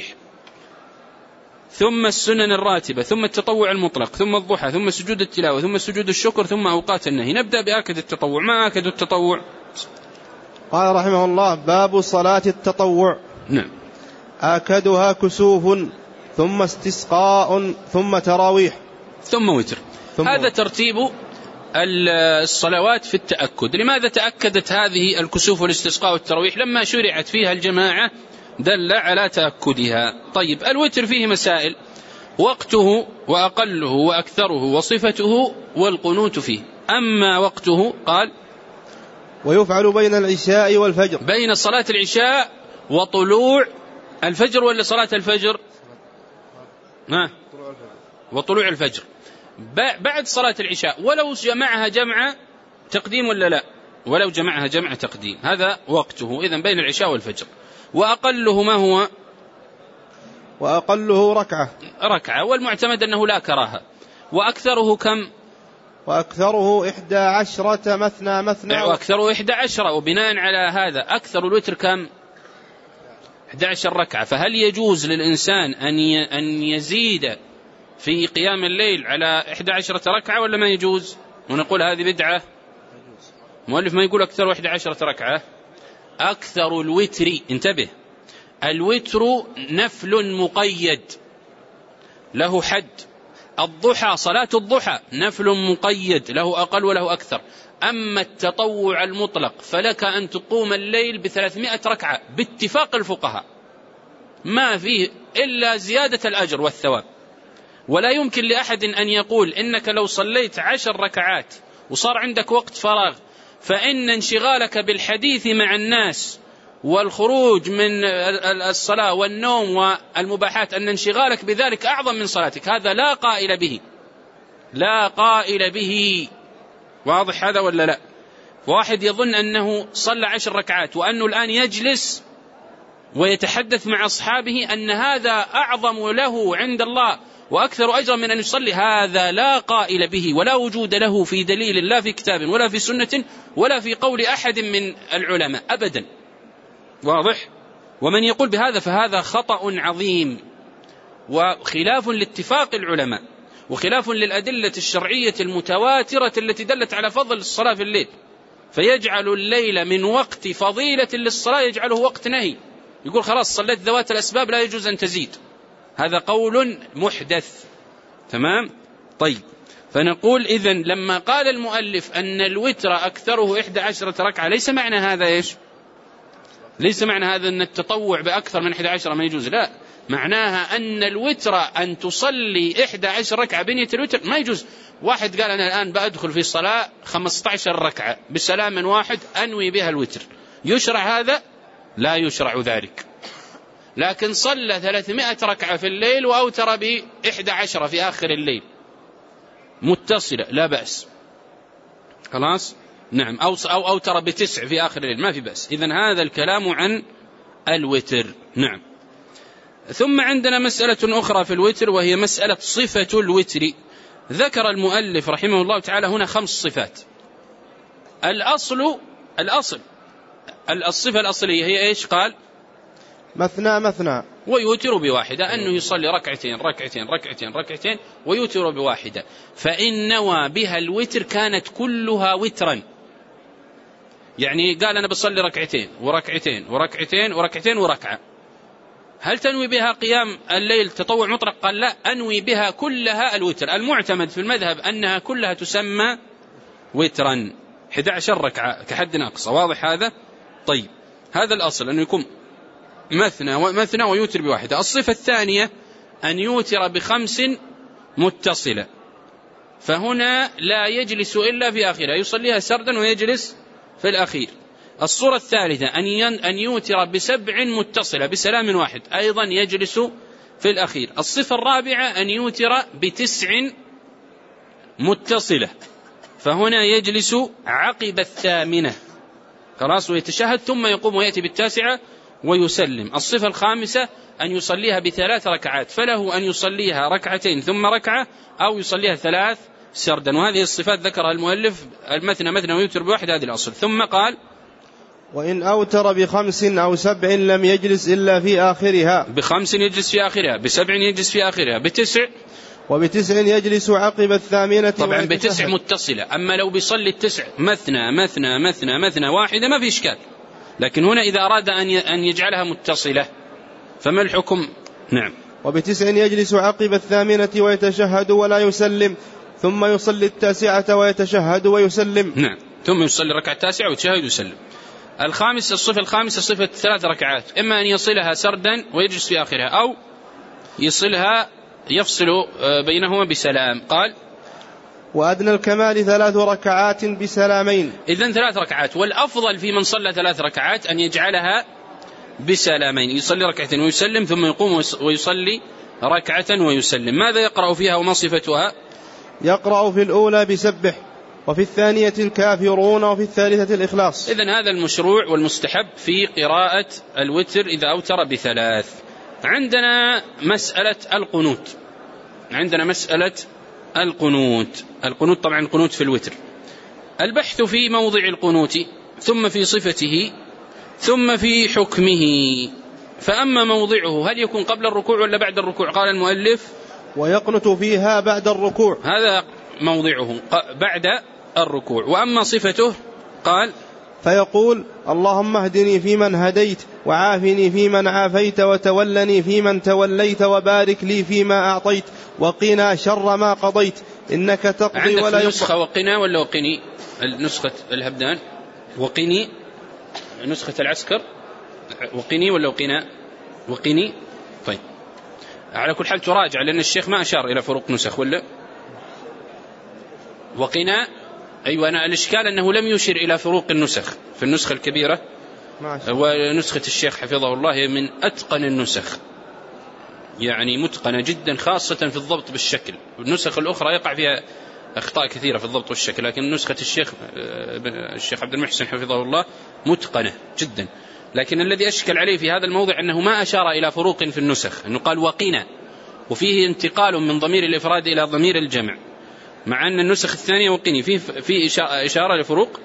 ثم السنن الراتبة، ثم التطوع المطلق، ثم الضحى، ثم سجود التلاوة، ثم سجود الشكر، ثم أوقات النهي. نبدأ بآكد التطوع. ما آكد التطوع؟ قال رحمه الله: باب صلاة التطوع. نعم. آكدها كسوف، ثم استسقاء، ثم تراويح، ثم وتر. ثم هذا ترتيب الصلوات في التأكد. لماذا تأكدت هذه الكسوف والاستسقاء والتراويح؟ لما شرعت فيها الجماعة دل على تأكدها. طيب، الوتر فيه مسائل: وقته وأقله وأكثره وصفته والقنوت فيه. أما وقته قال: ويفعل بين العشاء والفجر. بين صلاة العشاء وطلوع الفجر، ولا صلاة الفجر؟ ها؟ وطلوع الفجر بعد صلاة العشاء، ولو جمعها جمع تقديم ولا لا؟ ولو جمعها جمع تقديم، هذا وقته. إذن بين العشاء والفجر. وأقله ما هو؟ وأقله ركعة ركعة، والمعتمد أنه لا كراهة. وأكثره كم؟ وأكثره إحدى عشرة مثنى مثنى. وأكثره إحدى عشرة، وبناء على هذا أكثر الوتر كم؟ إحدى عشر ركعة. فهل يجوز للإنسان أن يزيد في قيام الليل على إحدى عشرة ركعة ولا ما يجوز؟ ونقول هذه بدعة. مؤلف ما يقول أكثر إحدى عشرة ركعة، أكثر الوتر، انتبه، الوتر نفل مقيد له حد. الضحى صلاة الضحى نفل مقيد له أقل وله أكثر. أما التطوع المطلق فلك أن تقوم الليل بثلاثمائة ركعة باتفاق الفقهاء، ما فيه إلا زيادة الأجر والثواب. ولا يمكن لأحد أن يقول إنك لو صليت عشر ركعات وصار عندك وقت فراغ فإن انشغالك بالحديث مع الناس والخروج من الصلاة والنوم والمباحات أن انشغالك بذلك أعظم من صلاتك. هذا لا قائل به، لا قائل به. واضح هذا ولا لا؟ واحد يظن أنه صلى عشر ركعات وأنه الآن يجلس ويتحدث مع أصحابه أن هذا أعظم له عند الله وأكثر أجرا من أن يصلي، هذا لا قائل به ولا وجود له في دليل لا في كتاب ولا في سنة ولا في قول أحد من العلماء أبدا. واضح؟ ومن يقول بهذا فهذا خطأ عظيم وخلاف لاتفاق العلماء وخلاف للأدلة الشرعية المتواترة التي دلت على فضل الصلاة في الليل، فيجعل الليل من وقت فضيلة للصلاة يجعله وقت نهي، يقول خلاص صليت ذوات الأسباب لا يجوز أن تزيد. هذا قول محدث. تمام؟ طيب، فنقول إذن لما قال المؤلف أن الوتر أكثره إحدى عشرة ركعة ليس معنى هذا إيش؟ ليس معنى هذا أن التطوع بأكثر من إحدى عشرة ما يجوز، لا، معناها أن الوتر أن تصلي إحدى عشر ركعة بنية الوتر ما يجوز. واحد قال أنا الآن بأدخل في الصلاة خمسة عشر ركعة بسلام واحد أنوي بها الوتر، يشرع هذا؟ لا يشرع ذلك. لكن صلى ثلاثمائة ركعة في الليل وأوتر بإحدى عشرة في آخر الليل متصلة لا بأس، خلاص؟ نعم. أو أو أوتر بتسع في آخر الليل ما في بأس. إذن هذا الكلام عن الوتر. نعم. ثم عندنا مسألة أخرى في الوتر وهي مسألة صفة الوتر. ذكر المؤلف رحمه الله تعالى هنا خمس صفات. الأصل الأصل الصفة الأصلية هي إيش؟ قال مثنى مثنى ويوتر بواحدة، أنه يصلي ركعتين ركعتين ركعتين ركعتين ويوتر بواحدة. فإن نوى بها الوتر كانت كلها وترا، يعني قال أنا بصلي ركعتين وركعتين وركعتين وركعتين وركعة، هل تنوي بها قيام الليل تطوع مطلق؟ قال لا، أنوي بها كلها الوتر. المعتمد في المذهب أنها كلها تسمى وترا، إحدى عشرة ركعة كحد أقصى. واضح هذا؟ طيب، هذا الأصل أنه يكون مثنى ومثنى ويوتر بواحدة. الصفة الثانية أن يوتر بخمس متصلة، فهنا لا يجلس إلا في آخرها، يصليها سردا ويجلس في الأخير. الصورة الثالثة أن يوتر بسبع متصلة بسلام واحد، أيضا يجلس في الأخير. الصفة الرابعة أن يوتر بتسع متصلة، فهنا يجلس عقب الثامنة خلاص ويتشهد ثم يقوم ويأتي بالتاسعة ويسلم. الصفة الخامسة أن يصليها بثلاث ركعات، فله أن يصليها ركعتين ثم ركعة أو يصليها ثلاث سردا. وهذه الصفات ذكرها المؤلف، المثنى مثنى ويوتر بواحد، هذه الأصل. ثم قال وإن أوتر بخمس أو سبع لم يجلس إلا في آخرها. بخمس يجلس في آخرها، بسبع يجلس في آخرها، بتسع وبتسع يجلس عقب الثامنة. طبعا بتسع متصلة. أما لو بيصلي التسع مثنى مثنى مثنى مثنى واحدة ما في إشكال، لكن هنا إذا أراد أن يجعلها متصلة فما الحكم؟ نعم. وبتسع يجلس عقب الثامنة ويتشهد ولا يسلم، ثم يصلي التاسعة ويتشهد ويسلم. نعم، ثم يصلي الركعة التاسعة ويتشهد ويسلم. الخامس الصفة الخامسة صفة ثلاث ركعات، إما أن يصلها سردا ويجلس في آخرها أو يصلها يفصل بينهما بسلام. قال وأدنى الكمال ثلاث ركعات بسلامين. إذن ثلاث ركعات، والأفضل في من صلى ثلاث ركعات أن يجعلها بسلامين، يصلي ركعتين ويسلم ثم يقوم ويصلي ركعة ويسلم. ماذا يقرأ فيها وما صفتها؟ يقرأ في الأولى بسبح، وفي الثانية الكافرون، وفي الثالثة الإخلاص. إذن هذا المشروع والمستحب في قراءة الوتر إذا أوتر بثلاث. عندنا مسألة القنوت، عندنا مسألة القنوت. القنوت طبعا القنوت في الوتر، البحث في موضع القنوت ثم في صفته ثم في حكمه. فأما موضعه هل يكون قبل الركوع ولا بعد الركوع؟ قال المؤلف ويقنت فيها بعد الركوع، هذا موضعه بعد الركوع. وأما صفته قال فيقول اللهم اهدني فيمن هديت وعافني فيمن عافيت وتولني فيمن توليت وبارك لي فيما أعطيت وقنا شر ما قضيت إنك تقضي ولا يقضى. نسخة وقنا ولا وقني؟ نسخة الهبدان وقني، نسخة العسكر وقني ولا وقنا؟ وقني. طيب على كل حال تراجع لأن الشيخ ما أشار إلى فروق نسخ ولا وقنا. أيوة أنا الإشكال أنه لم يشر إلى فروق النسخ في النسخة الكبيرة، ونسخة الشيخ حفظه الله من أتقن النسخ، يعني متقنة جدا خاصة في الضبط بالشكل. النسخ الأخرى يقع فيها أخطاء كثيرة في الضبط والشكل، لكن نسخة الشيخ الشيخ عبد المحسن حفظه الله متقنة جدا. لكن الذي أشكل عليه في هذا الموضع أنه ما أشار إلى فروق في النسخ، أنه قال وقنا وفيه انتقال من ضمير الإفراد إلى ضمير الجمع، مع أن النسخ الثانية وقني فيه في إشارة لفروق.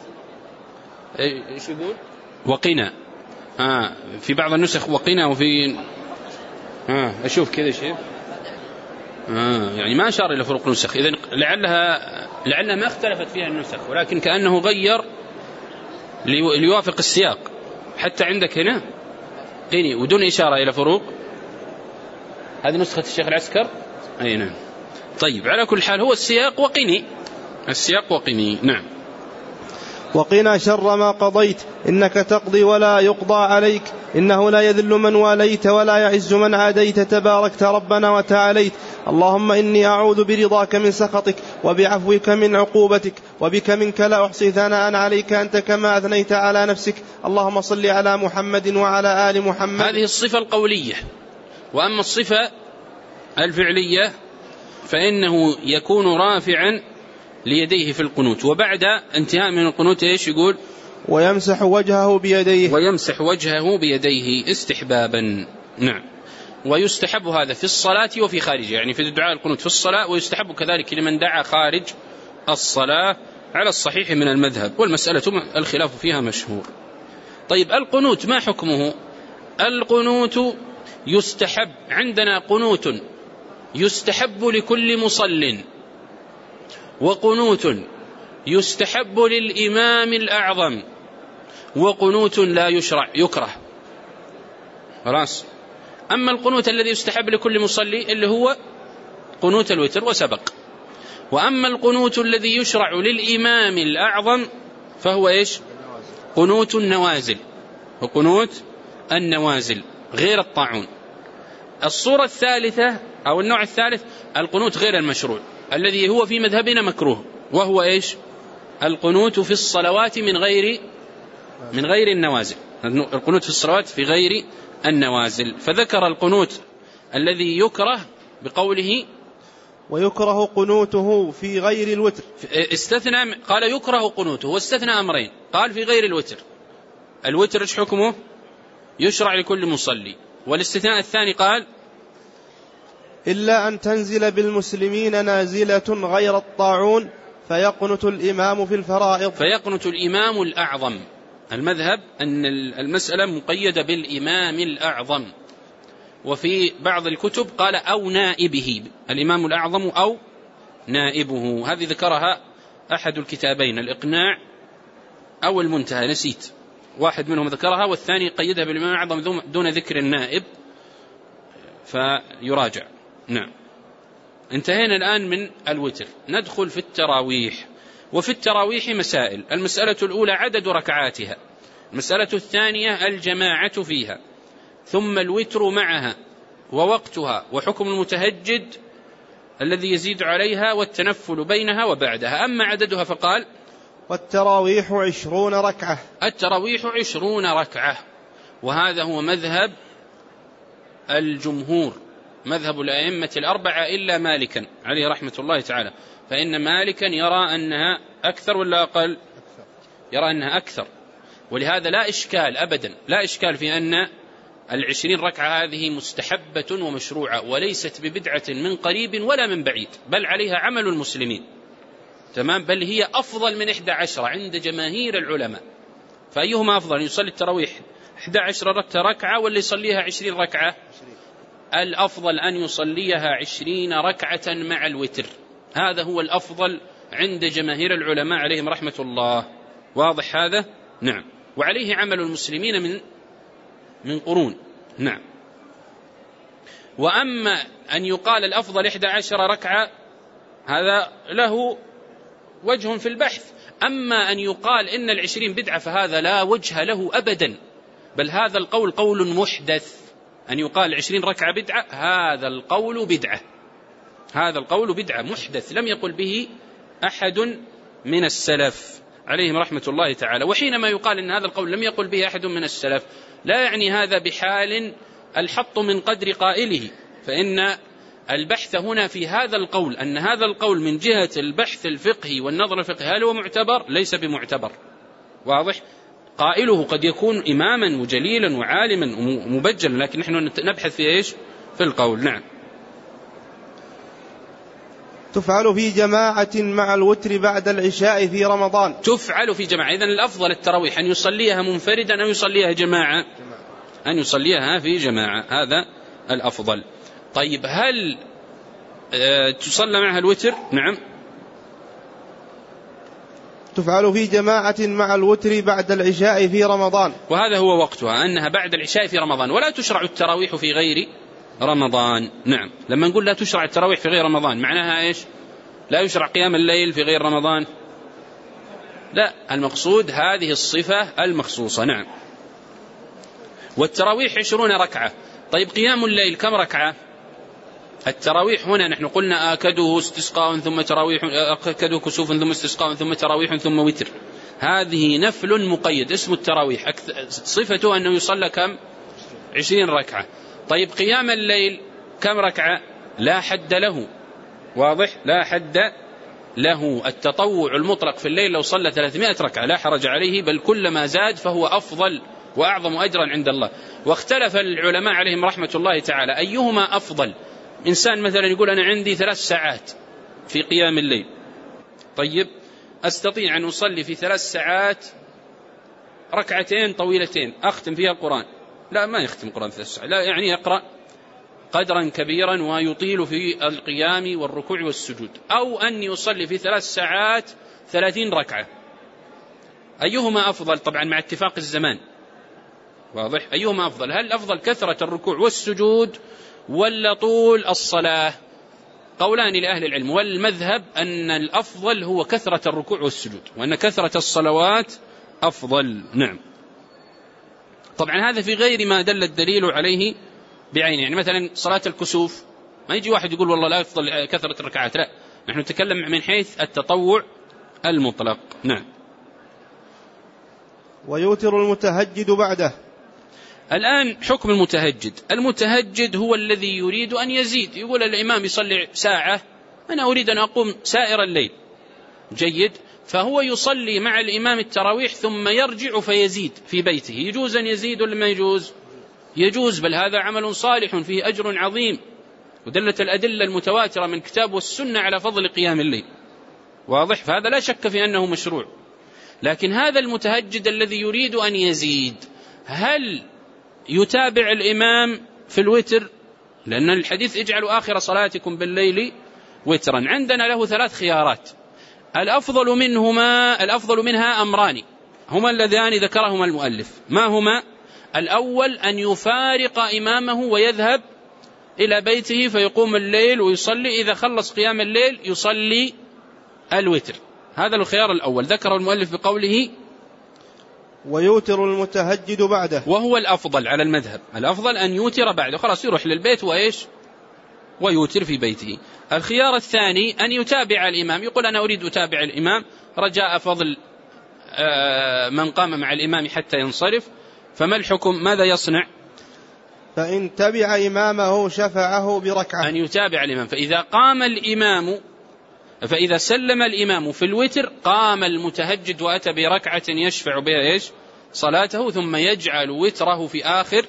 إيش يقول؟ وقنا آه في بعض النسخ وقنا، وفي آه أشوف كذا شيء آه يعني ما أشار إلى فروق نسخ. إذن لعلها لعلها ما اختلفت فيها النسخ، ولكن كأنه غير ليوافق السياق. حتى عندك هنا قني ودون إشارة إلى فروق. هذه نسخة الشيخ العسكر. أي نعم. طيب على كل حال هو السياق وقني، السياق وقني. نعم. وقنا شر ما قضيت إنك تقضي ولا يقضى عليك إنه لا يذل من واليت ولا يعز من عاديت تباركت ربنا وتعاليت. اللهم إني أعوذ برضاك من سخطك وبعفوك من عقوبتك وبك منك لا أحصي ثناء عليك أنت كما أثنيت على نفسك. اللهم صل على محمد وعلى آل محمد. هذه الصفة القولية. وأما الصفة الفعلية فإنه يكون رافعا ليديه في القنوت، وبعد انتهاء من القنوت ايش يقول؟ ويمسح وجهه بيديه. ويمسح وجهه بيديه استحبابا. نعم. ويستحب هذا في الصلاة وفي خارجها، يعني في الدعاء القنوت في الصلاة، ويستحب كذلك لمن دعا خارج الصلاة على الصحيح من المذهب، والمسألة الخلاف فيها مشهور. طيب القنوت ما حكمه؟ القنوت يستحب عندنا قنوت يستحب لكل مصل، وقنوت يستحب للإمام الأعظم، وقنوت لا يشرع يكره. خلاص. أما القنوت الذي يستحب لكل مصلي اللي هو قنوت الوتر وسبق. وأما القنوت الذي يشرع للإمام الأعظم فهو إيش؟ قنوت النوازل، وقنوت النوازل غير الطاعون. الصورة الثالثة أو النوع الثالث القنوت غير المشروع الذي هو في مذهبنا مكروه، وهو إيش؟ القنوت في الصلوات من غير من غير النوازل، القنوت في الصلوات في غير النوازل. فذكر القنوت الذي يكره بقوله ويكره قنوته في غير الوتر. استثنى، قال يكره قنوته، واستثنى أمرين، قال في غير الوتر. الوتر ايش حكمه؟ يشرع لكل مصلي. والاستثناء الثاني قال إلا أن تنزل بالمسلمين نازلة غير الطاعون فيقنت الإمام في الفرائض. فيقنت الإمام الأعظم. المذهب أن المسألة مقيدة بالإمام الأعظم، وفي بعض الكتب قال أو نائبه، الإمام الأعظم أو نائبه. هذه ذكرها أحد الكتابين، الإقناع أو المنتهى، نسيت واحد منهم ذكرها، والثاني قيدها بالإمام الأعظم دون ذكر النائب، فيراجع. نعم. انتهينا الآن من الوتر، ندخل في التراويح. وفي التراويح مسائل. المسألة الأولى عدد ركعاتها، المسألة الثانية الجماعة فيها، ثم الوتر معها ووقتها، وحكم المتهجد الذي يزيد عليها، والتنفل بينها وبعدها. أما عددها فقال والتراويح عشرون ركعة. التراويح عشرون ركعة، وهذا هو مذهب الجمهور، مذهب الأئمة الأربعة إلا مالكا عليه رحمة الله تعالى، فإن مالكا يرى أنها أكثر ولا أقل؟ يرى أنها أكثر. ولهذا لا إشكال أبدا، لا إشكال في أن العشرين ركعة هذه مستحبة ومشروعة، وليست ببدعة من قريب ولا من بعيد، بل عليها عمل المسلمين. تمام. بل هي أفضل من إحدى عشر عند جماهير العلماء. فأيهما أفضل؟ يصلي التراويح إحدى عشر ركعة ولا يصليها عشرين ركعة؟ الأفضل أن يصليها عشرين ركعة مع الوتر، هذا هو الأفضل عند جماهير العلماء عليهم رحمة الله. واضح هذا؟ نعم، وعليه عمل المسلمين من من قرون. نعم. وأما أن يقال الأفضل إحدى عشر ركعة هذا له وجه في البحث، أما أن يقال إن العشرين بدعة فهذا لا وجه له أبدا، بل هذا القول قول محدث. أن يقال عشرين ركعة بدعة، هذا القول بدعة، هذا القول بدعة محدث لم يقل به أحد من السلف عليهم رحمة الله تعالى. وحينما يقال إن هذا القول لم يقل به أحد من السلف لا يعني هذا بحال الحط من قدر قائله، فإن البحث هنا في هذا القول، أن هذا القول من جهة البحث الفقهي والنظر الفقهي هل هو معتبر؟ ليس بمعتبر. واضح؟ قائله قد يكون إماما وجليلا وعالما ومبجلا، لكن نحن نبحث في إيش؟ في القول. نعم. تفعل في جماعة مع الوتر بعد العشاء في رمضان. تفعل في جماعة، إذن الأفضل التراويح أن يصليها منفردا أو يصليها جماعة، أن يصليها في جماعة، هذا الأفضل. طيب هل أه تصلى معها الوتر؟ نعم. تفعل في جماعة مع الوتر بعد العشاء في رمضان، وهذا هو وقتها، أنها بعد العشاء في رمضان، ولا تشرع التراويح في غير رمضان. نعم. لما نقول لا تشرع التراويح في غير رمضان معناها إيش؟ لا يشرع قيام الليل في غير رمضان؟ لا، المقصود هذه الصفة المخصوصة. نعم. والتراويح عشرون ركعة. طيب قيام الليل كم ركعة؟ التراويح هنا نحن قلنا آكده استسقاء ثم تراويح، آكده كسوف ثم استسقاء ثم تراويح ثم وتر، هذه نفل مقيد اسم التراويح، صفته أنه يصلى كم؟ عشرين ركعة. طيب قيام الليل كم ركعة؟ لا حد له. واضح؟ لا حد له. التطوع المطلق في الليل لو صلى ثلاثمائة ركعة لا حرج عليه، بل كلما زاد فهو أفضل وأعظم أجرا عند الله. واختلف العلماء عليهم رحمة الله تعالى أيهما أفضل. إنسان مثلا يقول أنا عندي ثلاث ساعات في قيام الليل، طيب أستطيع أن أصلي في ثلاث ساعات ركعتين طويلتين أختم فيها القرآن. لا، ما يختم القرآن في ثلاث ساعات، لا، يعني يقرأ قدرا كبيرا ويطيل في القيام والركوع والسجود. أو أن يصلي في ثلاث ساعات ثلاثين ركعة، أيهما أفضل؟ طبعا مع اتفاق الزمان. واضح؟ أيهما أفضل؟ هل أفضل كثرة الركوع والسجود ولا طول الصلاة؟ قولان لأهل العلم، والمذهب أن الأفضل هو كثرة الركوع والسجود، وأن كثرة الصلوات أفضل. نعم. طبعا هذا في غير ما دل الدليل عليه بعينه، يعني مثلا صلاة الكسوف ما يجي واحد يقول والله لا يفضل كثرة الركعات، لا، نحن نتكلم من حيث التطوع المطلق. نعم. ويوتر المتهجد بعده. الآن حكم المتهجد. المتهجد هو الذي يريد أن يزيد، يقول الإمام يصلي ساعة، أنا أريد أن أقوم سائر الليل، جيد، فهو يصلي مع الإمام التراويح ثم يرجع فيزيد في بيته. يجوز أن يزيد ولا ما يجوز؟ يجوز، بل هذا عمل صالح فيه أجر عظيم، ودلت الأدلة المتواترة من الكتاب والسنة على فضل قيام الليل. واضح؟ فهذا لا شك في أنه مشروع. لكن هذا المتهجد الذي يريد أن يزيد، هل يتابع الإمام في الوتر؟ لأن الحديث اجعلوا آخر صلاتكم بالليل وترا. عندنا له ثلاث خيارات، الأفضل منهما الأفضل منها أمران هما اللذان ذكرهما المؤلف. ما هما؟ الأول أن يفارق إمامه ويذهب إلى بيته فيقوم الليل ويصلي، إذا خلص قيام الليل يصلي الوتر، هذا الخيار الأول ذكره المؤلف بقوله ويوتر المتهجد بعده، وهو الأفضل على المذهب. الأفضل أن يوتر بعده، خلاص يروح للبيت وإيش ويوتر في بيته. الخيار الثاني أن يتابع الإمام، يقول أنا أريد أتابع الإمام رجاء فضل من قام مع الإمام حتى ينصرف. فما الحكم؟ ماذا يصنع؟ فإن تبع إمامه شفعه بركعة. أن يتابع الإمام، فإذا قام الإمام فإذا سلم الإمام في الوتر قام المتهجد وأتى بركعة يشفع بها إيش صلاته، ثم يجعل وتره في آخر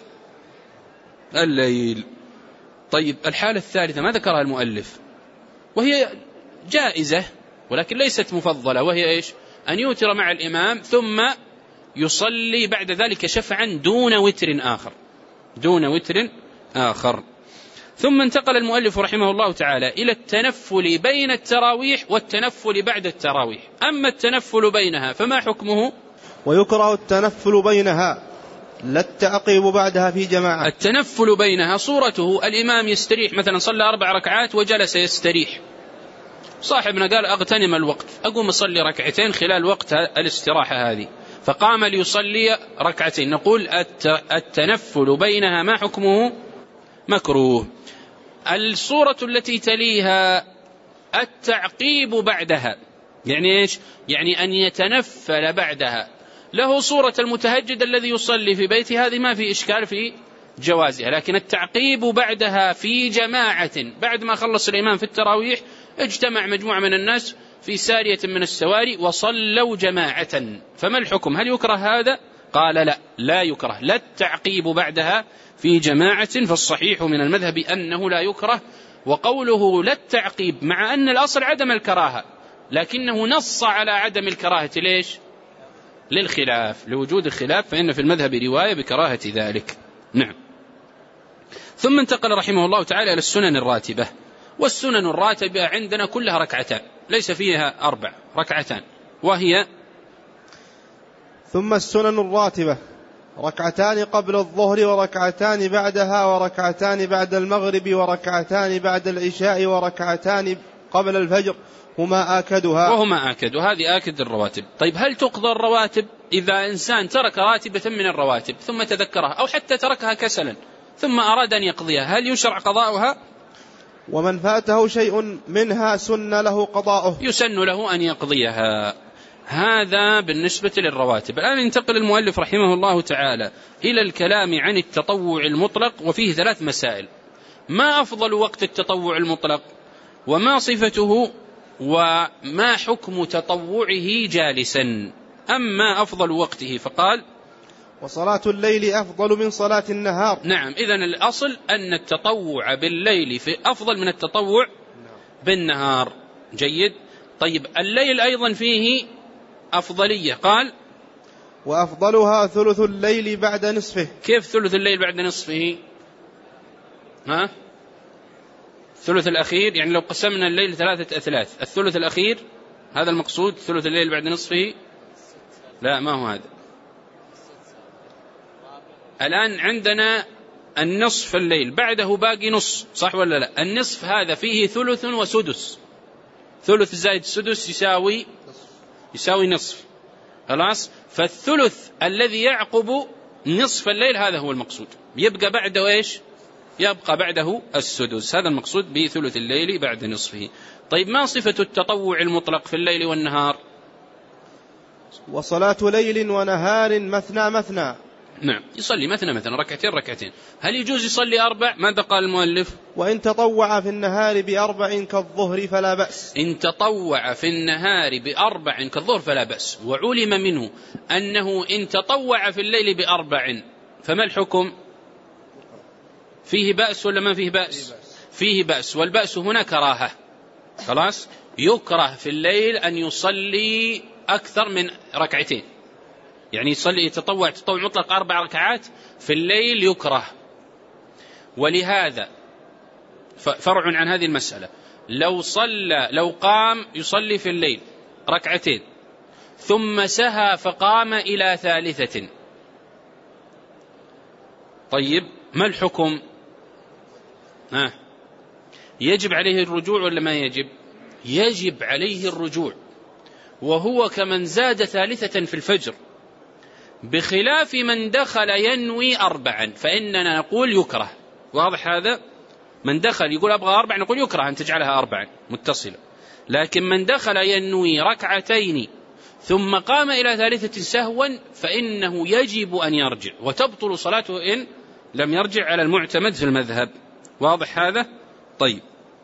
الليل. طيب الحالة الثالثة ما ذكرها المؤلف وهي جائزة ولكن ليست مفضلة، وهي إيش؟ أن يوتر مع الإمام ثم يصلي بعد ذلك شفعا دون وتر آخر دون وتر آخر. ثم انتقل المؤلف رحمه الله تعالى إلى التنفل بين التراويح والتنفل بعد التراويح. أما التنفل بينها فما حكمه؟ ويكره التنفل بينها لا التعقيب بعدها في جماعة. التنفل بينها صورته الإمام يستريح مثلا، صلى أربع ركعات وجلس يستريح، صاحبنا قال أغتنم الوقت أقوم أصلي ركعتين خلال وقت الاستراحة هذه، فقام ليصلي ركعتين، نقول التنفل بينها ما حكمه؟ مكروه. الصورة التي تليها التعقيب بعدها، يعني إيش؟ يعني أن يتنفل بعدها، له صورة المتهجد الذي يصلي في بيته، هذه ما في إشكال في جوازها، لكن التعقيب بعدها في جماعة بعد ما خلص الإمام في التراويح اجتمع مجموعة من الناس في سارية من السواري وصلوا جماعة، فما الحكم؟ هل يكره هذا؟ قال لا، لا يكره، لا التعقيب بعدها في جماعة، فالصحيح من المذهب أنه لا يكره. وقوله لا التعقيب مع أن الأصل عدم الكراهة، لكنه نص على عدم الكراهة ليش؟ للخلاف، لوجود الخلاف، فإن في المذهب رواية بكراهة ذلك. نعم. ثم انتقل رحمه الله تعالى إلى السنن الراتبة، والسنن الراتبة عندنا كلها ركعتان، ليس فيها أربع، ركعتان، وهي ثم السنن الراتبة ركعتان قبل الظهر وركعتان بعدها وركعتان بعد المغرب وركعتان بعد العشاء وركعتان قبل الفجر هما آكدها. وهما آكد، وهذه آكد الرواتب. طيب هل تقضى الرواتب إذا إنسان ترك راتبة من الرواتب ثم تذكرها، أو حتى تركها كسلا ثم أراد أن يقضيها، هل يشرع قضاؤها؟ ومن فاته شيء منها سن له قضاؤه، يسن له أن يقضيها. هذا بالنسبة للرواتب. الآن ينتقل المؤلف رحمه الله تعالى إلى الكلام عن التطوع المطلق، وفيه ثلاث مسائل: ما أفضل وقت التطوع المطلق، وما صفته، وما حكم تطوعه جالسا. أما أفضل وقته فقال: وصلاة الليل أفضل من صلاة النهار. نعم، إذن الأصل أن التطوع بالليل في أفضل من التطوع بالنهار. جيد. طيب الليل أيضا فيه أفضلية، قال: وأفضلها ثلث الليل بعد نصفه. كيف ثلث الليل بعد نصفه؟ ها؟ الثلث الأخير، يعني لو قسمنا الليل ثلاثة أثلاث، الثلث الأخير هذا المقصود، ثلث الليل بعد نصفه؟ لا، ما هو هذا. الآن عندنا النصف الليل بعده باقي نص، صح ولا لا؟ النصف هذا فيه ثلث وسدس، ثلث زائد سدس يساوي يساوي نصف، خلاص. فالثلث الذي يعقب نصف الليل هذا هو المقصود، يبقى بعده إيش؟ يبقى بعده السدس، هذا المقصود بثلث الليل بعد نصفه. طيب ما صفة التطوع المطلق في الليل والنهار؟ وصلاة ليل ونهار مثنى مثنى. نعم، يصلي مثنى مثنى، ركعتين ركعتين. هل يجوز يصلي أربع؟ ماذا قال المؤلف؟ وإن تطوع في النهار بأربع كالظهر فلا بأس. إن تطوع في النهار بأربع كالظهر فلا بأس. وعلم منه أنه إن تطوع في الليل بأربع فما الحكم؟ فيه بأس ولا ما فيه بأس؟ فيه بأس، والبأس هنا كراهة، خلاص. يكره في الليل أن يصلي أكثر من ركعتين، يعني يصلي يتطوع تطوع مطلق أربع ركعات في الليل يكره. ولهذا فرع عن هذه المسألة، لو صلى لو قام يصلي في الليل ركعتين ثم سهى فقام إلى ثالثة، طيب ما الحكم؟ ها، يجب عليه الرجوع ولا ما يجب؟ يجب عليه الرجوع، وهو كمن زاد ثالثة في الفجر، بخلاف من دخل ينوي أربعا فإننا نقول يكره. واضح هذا؟ من دخل يقول أبغى أربع نقول يكره أن تجعلها أربعا متصلة، لكن من دخل ينوي ركعتين ثم قام إلى ثالثة سهوا فإنه يجب أن يرجع، وتبطل صلاته إن لم يرجع على المعتمد في المذهب. واضح هذا؟ طيب.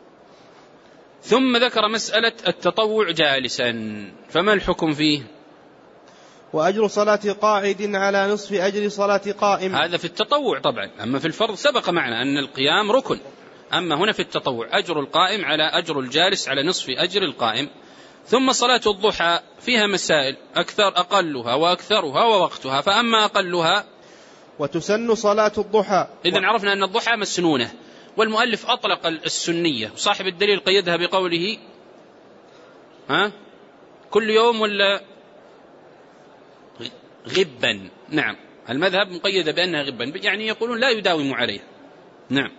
ثم ذكر مسألة التطوع جالسا، فما الحكم فيه؟ وأجر صلاة قاعد على نصف أجر صلاة قائم. هذا في التطوع طبعا، أما في الفرض سبق معنا أن القيام ركن، أما هنا في التطوع أجر القائم على أجر الجالس على نصف أجر القائم. ثم صلاة الضحى فيها مسائل، أكثر أقلها وأكثرها ووقتها، فأما أقلها وتسن صلاة الضحى. إذن عرفنا أن الضحى مسنونة، والمؤلف أطلق السنية، وصاحب الدليل قيدها بقوله ها كل يوم ولا غبا. نعم، المذهب مقيدة بأنها غبا، يعني يقولون لا يداوم عليها. نعم.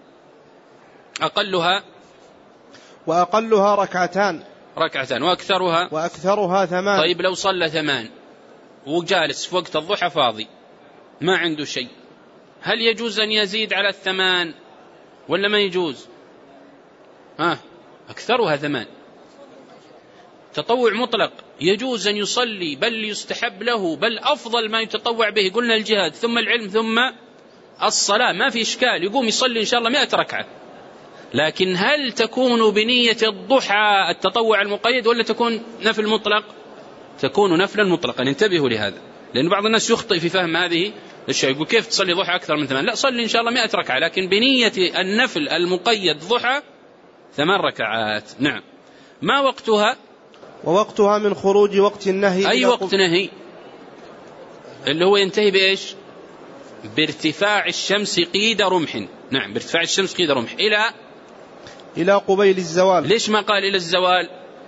أقلها وأقلها ركعتان ركعتان وأكثرها وأكثرها ثمان. طيب لو صلى ثمان وجالس في وقت الضحى فاضي ما عنده شيء، هل يجوز أن يزيد على الثمان ولا ما يجوز؟ ها أكثرها ثمان، تطوع مطلق يجوز أن يصلي، بل يستحب له، بل أفضل ما يتطوع به قلنا الجهاد ثم العلم ثم الصلاة، ما في إشكال، يقوم يصلي إن شاء الله مئة ركعة. لكن هل تكون بنية الضحى التطوع المقيد ولا تكون نفل مطلق؟ تكون نفلا مطلقا. انتبهوا لهذا، لأن بعض الناس يخطئ في فهم هذه الشيء، يقول كيف تصلي ضحى أكثر من ثمان؟ لا، صلي إن شاء الله مئة ركعة، لكن بنية النفل المقيد ضحى ثمان ركعات. نعم. ما وقتها؟ ووقتها من خروج وقت النهي. أي وقت نهي؟ اللي هو ينتهي بإيش؟ بارتفاع الشمس قيد رمح. نعم، بارتفاع الشمس قيد رمح إلى إلى قبيل الزوال. ليش ما قال إلى الزوال؟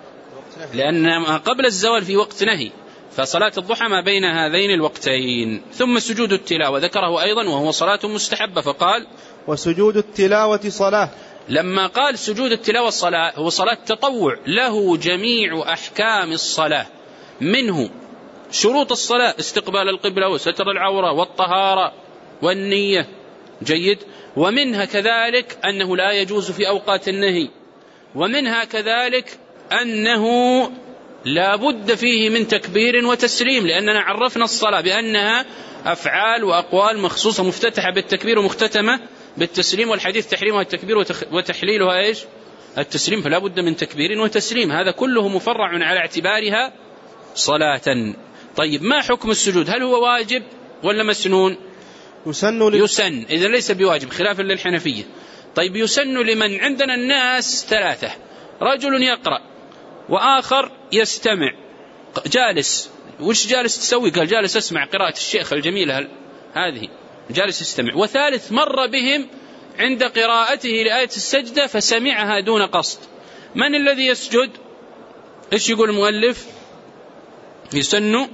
لأن قبل الزوال في وقت نهي، فصلاة الضحى ما بين هذين الوقتين. ثم سجود التلاوة ذكره أيضا وهو صلاة مستحبة، فقال وسجود التلاوة صلاة. لما قال سجود التلاوة الصلاة هو صلاة تطوع، له جميع أحكام الصلاة، منه شروط الصلاة استقبال القبلة وستر العورة والطهارة والنية، جيد، ومنها كذلك أنه لا يجوز في أوقات النهي، ومنها كذلك أنه لا بد فيه من تكبير وتسليم، لأننا عرفنا الصلاة بأنها أفعال وأقوال مخصوصة مفتتحة بالتكبير ومختتمة بالتسليم، والحديث تحريمها التكبير وتحليلها إيش؟ التسليم، فلا بد من تكبير وتسليم، هذا كله مفرع على اعتبارها صلاة. طيب ما حكم السجود؟ هل هو واجب ولا مسنون؟ يسن لل... يسن، إذا ليس بواجب خلافا للحنفية. طيب يسن لمن؟ عندنا الناس ثلاثة، رجل يقرأ وآخر يستمع جالس. وش جالس تسوي؟ قال جالس أسمع قراءة الشيخ الجميلة هذه، جالس يستمع. وثالث مر بهم عند قراءته لآية السجدة فسمعها دون قصد، من الذي يسجد؟ إيش يقول المؤلف؟ يسن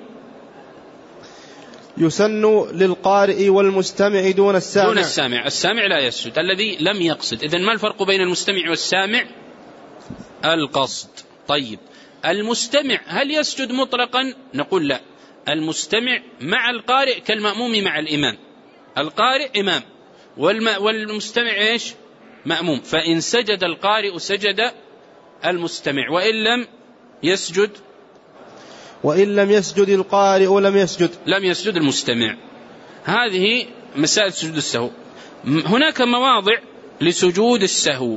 يسن للقارئ والمستمع دون السامع. دون السامع، السامع لا يسجد، الذي لم يقصد. إذن ما الفرق بين المستمع والسامع؟ القصد. طيب المستمع هل يسجد مطلقا؟ نقول لا، المستمع مع القارئ كالمأموم مع الإمام، القارئ إمام والمستمع إيش؟ مأموم، فإن سجد القارئ سجد المستمع، وإن لم يسجد وإن لم يسجد القارئ لم يسجد لم يسجد المستمع. هذه مسائل سجود السهو. هناك مواضع لسجود السهو،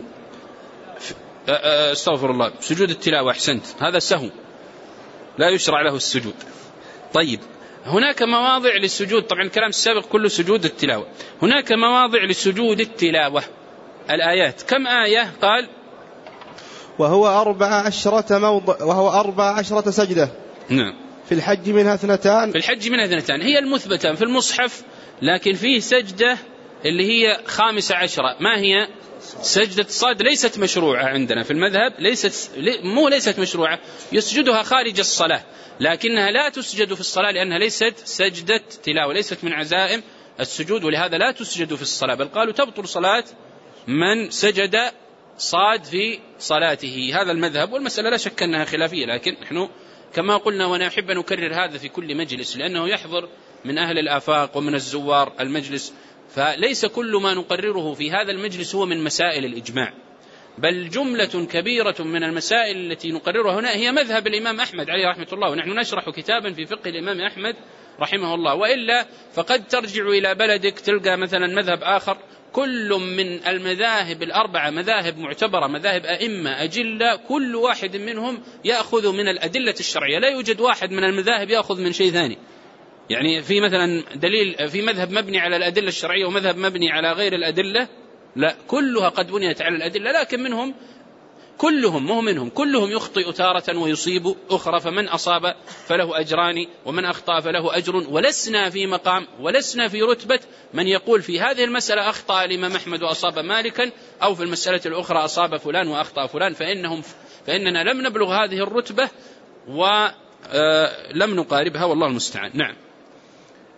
استغفر الله، سجود التلاوة، أحسنت، هذا سهو لا يشرع له السجود. طيب هناك مواضع للسجود، طبعا الكلام السابق كله سجود التلاوة، هناك مواضع لسجود التلاوة. الآيات كم آية؟ قال وهو أربع عشرة موضع، وهو أربع عشرة سجدة. نعم. في الحج منها اثنتان. في الحج منها اثنتان هي المثبتان في المصحف، لكن فيه سجدة اللي هي خامسة عشرة، ما هي؟ سجدة الصاد، ليست مشروعة عندنا في المذهب، ليست مو ليست مشروعة، يسجدها خارج الصلاة، لكنها لا تسجد في الصلاة لأنها ليست سجدة تلاوة، ليست من عزائم السجود، ولهذا لا تسجد في الصلاة، بل قالوا تبطل صلاة من سجد صاد في صلاته. هذا المذهب، والمسألة لا شك أنها خلافية، لكن نحن كما قلنا وأنا أحب أن أكرر هذا في كل مجلس، لأنه يحضر من أهل الآفاق ومن الزوار المجلس، فليس كل ما نقرره في هذا المجلس هو من مسائل الإجماع، بل جملة كبيرة من المسائل التي نقررها هنا هي مذهب الإمام أحمد عليه رحمة الله، ونحن نشرح كتابا في فقه الإمام أحمد رحمه الله، وإلا فقد ترجع إلى بلدك تلقى مثلا مذهب آخر، كل من المذاهب الأربعة مذاهب معتبرة، مذاهب أئمة أجلة، كل واحد منهم يأخذ من الأدلة الشرعية، لا يوجد واحد من المذاهب يأخذ من شيء ثاني. يعني في مثلا دليل في مذهب مبني على الأدلة الشرعية ومذهب مبني على غير الأدلة، لا، كلها قد بنيت على الأدلة، لكن منهم كلهم مو منهم كلهم يخطئ تارة ويصيب أخرى، فمن أصاب فله أجران ومن أخطأ فله أجر، ولسنا في مقام ولسنا في رتبة من يقول في هذه المسألة أخطأ الإمام أحمد وأصاب مالكا، أو في المسألة الأخرى أصاب فلان وأخطأ فلان، فإنهم فإننا لم نبلغ هذه الرتبة ولم نقاربها، والله المستعان. نعم.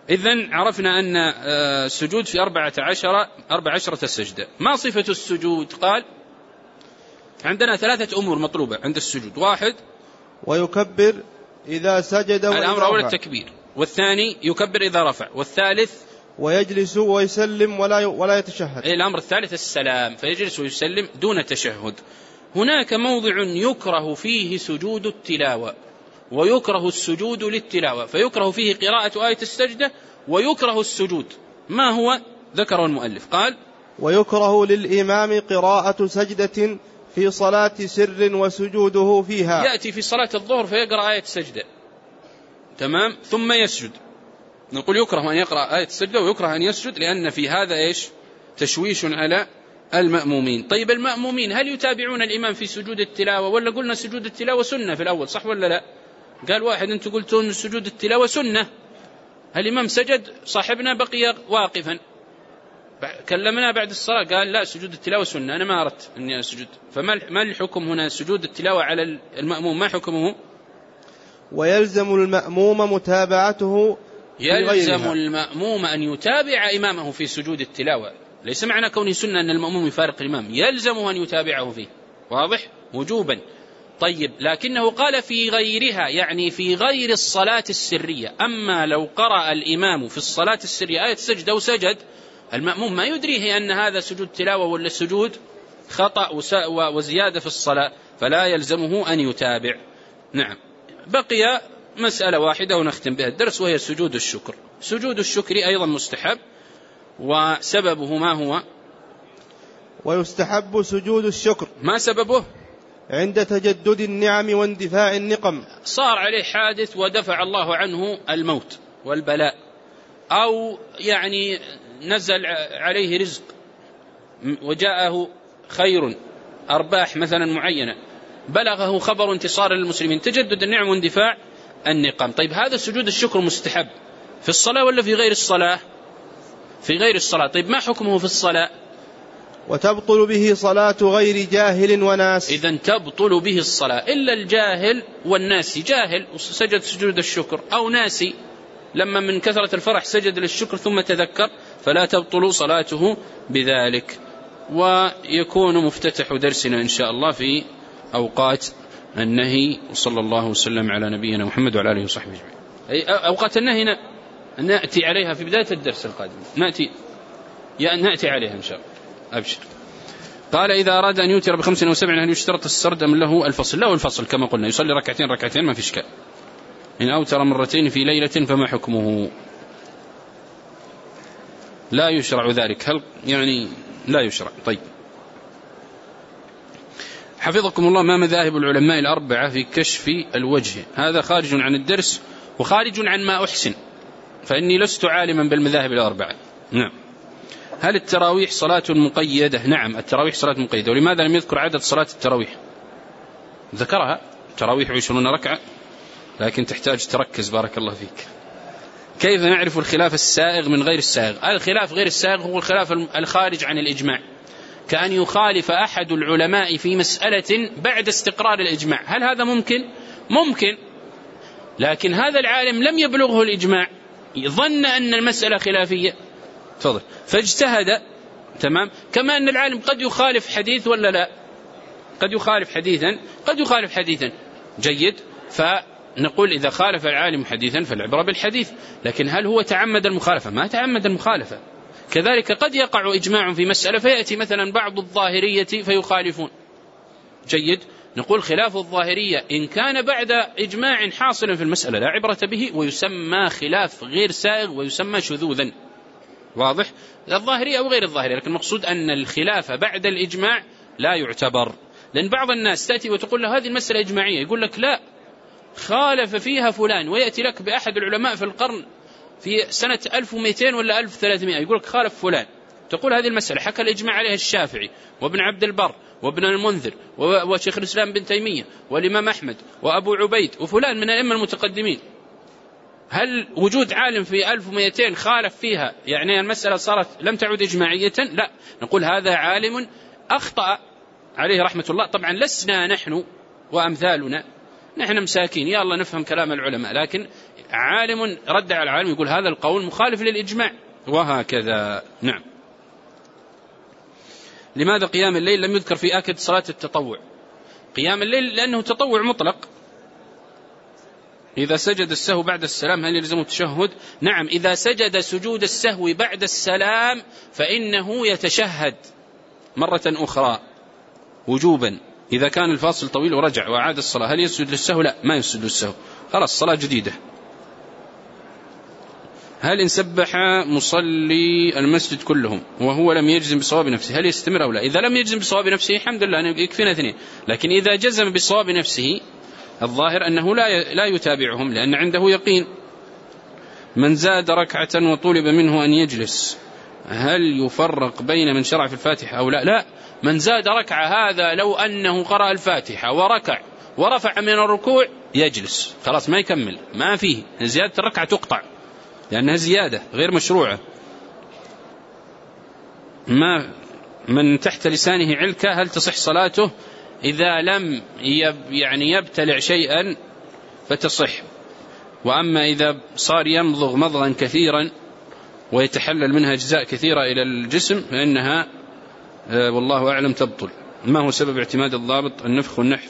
إذن عرفنا أن السجود في أربعة عشر أربع عشرة سجدة. ما صفة السجود؟ قال عندنا ثلاثة أمور مطلوبة عند السجود. واحد ويكبر إذا سجد وإذا الأمر أول التكبير، والثاني يكبر إذا رفع، والثالث ويجلس ويسلم ولا ولا يتشهد. الأمر الثالث السلام، فيجلس ويسلم دون تشهد. هناك موضع يكره فيه سجود التلاوة ويكره السجود للتلاوة، فيكره فيه قراءة آية السجدة ويكره السجود. ما هو؟ ذكره المؤلف قال ويكره للإمام قراءة سجدة في صلاة سر وسجوده فيها. يأتي في صلاة الظهر فيقرأ آية السجدة تمام ثم يسجد، نقول يكره أن يقرأ آية السجدة ويكره أن يسجد، لأن في هذا إيش؟ تشويش على المأمومين. طيب المأمومين هل يتابعون الإمام في سجود التلاوة، ولا قلنا سجود التلاوة سنة في الأول، صح ولا لا؟ قال واحد أنتم قلتون سجود التلاوة سنة، الإمام سجد صاحبنا بقي واقفا، كلمنا بعد الصلاة قال لا سجود التلاوة سنة، أنا ما أردت أني أسجد. فما الحكم هنا؟ سجود التلاوة على المأموم ما حكمه؟ ويلزم المأموم متابعته. يلزم المأموم أن يتابع إمامه في سجود التلاوة، ليس معنى كونه سنة أن المأموم يفارق الإمام، يلزم أن يتابعه فيه، واضح؟ وجوبا. طيب لكنه قال في غيرها، يعني في غير الصلاة السرية. أما لو قرأ الإمام في الصلاة السرية آية سجد أو سجد، المأموم ما يدريه أن هذا سجود تلاوة ولا سجود خطأ وزيادة في الصلاة، فلا يلزمه أن يتابع. نعم. بقي مسألة واحدة ونختم بها الدرس، وهي سجود الشكر. سجود الشكر أيضا مستحب، وسببه ما هو؟ ويستحب سجود الشكر. ما سببه؟ عند تجدد النعم واندفاع النقم. صار عليه حادث ودفع الله عنه الموت والبلاء، أو يعني نزل عليه رزق وجاءه خير أرباح مثلا معينة، بلغه خبر انتصار للمسلمين، تجدد النعم واندفاع النقم. طيب هذا سجود الشكر مستحب في الصلاة ولا في غير الصلاة؟ في غير الصلاة. طيب ما حكمه في الصلاة؟ وتبطل به صلاة غير جاهل وناس. إذن تبطل به الصلاة إلا الجاهل والناسي. جاهل سجد سجود الشكر، أو ناسي لما من كثرة الفرح سجد للشكر ثم تذكر، فلا تبطل صلاته بذلك. ويكون مفتتح درسنا إن شاء الله في أوقات النهي، وصلى الله وسلم على نبينا محمد وعلى آله وصحبه أجمعين. أوقات النهي نأتي عليها في بداية الدرس القادم، نأتي نأتي عليها إن شاء الله. أبشر. قال إذا أراد أن يوتر بخمس أو سبع هل يشترط السرد أم له الفصل؟ له الفصل كما قلنا، يصلي ركعتين ركعتين ما في إشكال. إن أوتر مرتين في ليلة فما حكمه؟ لا يشرع ذلك. هل يعني لا يشرع؟ طيب حفظكم الله، ما مذاهب العلماء الأربعة في كشف الوجه؟ هذا خارج عن الدرس وخارج عن ما أحسن، فإني لست عالما بالمذاهب الأربعة. نعم. هل التراويح صلاة مقيدة؟ نعم التراويح صلاة مقيدة. ولماذا لم يذكر عدد صلاة التراويح؟ ذكرها، تراويح عشرون ركعة، لكن تحتاج تركز بارك الله فيك. كيف نعرف الخلاف السائغ من غير السائغ؟ الخلاف غير السائغ هو الخلاف الخارج عن الإجماع، كأن يخالف أحد العلماء في مسألة بعد استقرار الإجماع. هل هذا ممكن؟ ممكن، لكن هذا العالم لم يبلغه الإجماع، ظن أن المسألة خلافية تفضل فاجتهد، تمام. كما أن العالم قد يخالف حديث ولا لا؟ قد يخالف حديثا، قد يخالف حديثا جيد، فنقول إذا خالف العالم حديثا فالعبرة بالحديث. لكن هل هو تعمد المخالفة؟ ما تعمد المخالفة. كذلك قد يقع إجماع في مسألة فيأتي مثلا بعض الظاهرية فيخالفون، جيد، نقول خلاف الظاهرية إن كان بعد إجماع حاصل في المسألة لا عبرة به، ويسمى خلاف غير سائغ ويسمى شذوذا، واضح؟ الظاهرية أو غير الظاهرية، لكن المقصود أن الخلاف بعد الإجماع لا يعتبر. لأن بعض الناس تأتي وتقول له هذه المسألة إجماعية، يقول لك لا خالف فيها فلان، ويأتي لك بأحد العلماء في القرن في سنة ألف ومئتين ولا ألف وثلاثمائة يقول لك خالف فلان، تقول هذه المسألة حكى الإجماع عليها الشافعي وابن عبد البر وابن المنذر وشيخ الإسلام بن تيمية والإمام أحمد وأبو عبيد وفلان من الأئمة المتقدمين. هل وجود عالم في ألف ومئتين خالف فيها يعني المسألة صارت لم تعد إجماعية؟ لا، نقول هذا عالم أخطأ عليه رحمة الله. طبعا لسنا نحن وأمثالنا، نحن مساكين يا الله نفهم كلام العلماء، لكن عالم رد على العالم يقول هذا القول مخالف للإجماع، وهكذا. نعم. لماذا قيام الليل لم يذكر في آكد صلاة التطوع؟ قيام الليل لأنه تطوع مطلق. إذا سجد السهو بعد السلام هل يلزمه التشهد؟ نعم، إذا سجد سجود السهو بعد السلام فإنه يتشهد مرة أخرى وجوبا إذا كان الفاصل طويل ورجع وأعاد الصلاة. هل يسجد للسهو؟ لا، ما يسجد للسهو، خلاص صلاة جديدة. هل إن سبح مصلي المسجد كلهم وهو لم يجزم بصواب نفسه هل يستمر أو لا؟ إذا لم يجزم بصواب نفسه الحمد لله يكفينا اثنين، لكن إذا جزم بصواب نفسه الظاهر أنه لا لا يتابعهم لأن عنده يقين. من زاد ركعة وطلب منه أن يجلس هل يفرق بين من شرع في الفاتحة أو لا؟ لا، من زاد ركعة هذا لو أنه قرأ الفاتحة وركع ورفع من الركوع يجلس، خلاص ما يكمل، ما فيه زيادة الركعة تقطع لأنها زيادة غير مشروعة. ما من تحت لسانه علكة هل تصح صلاته؟ إذا لم يب يعني يبتلع شيئا فتصح، وأما إذا صار يمضغ مضغا كثيرا ويتحلل منها أجزاء كثيرة إلى الجسم فإنها والله أعلم تبطل. ما هو سبب اعتماد الضابط النفخ والنحف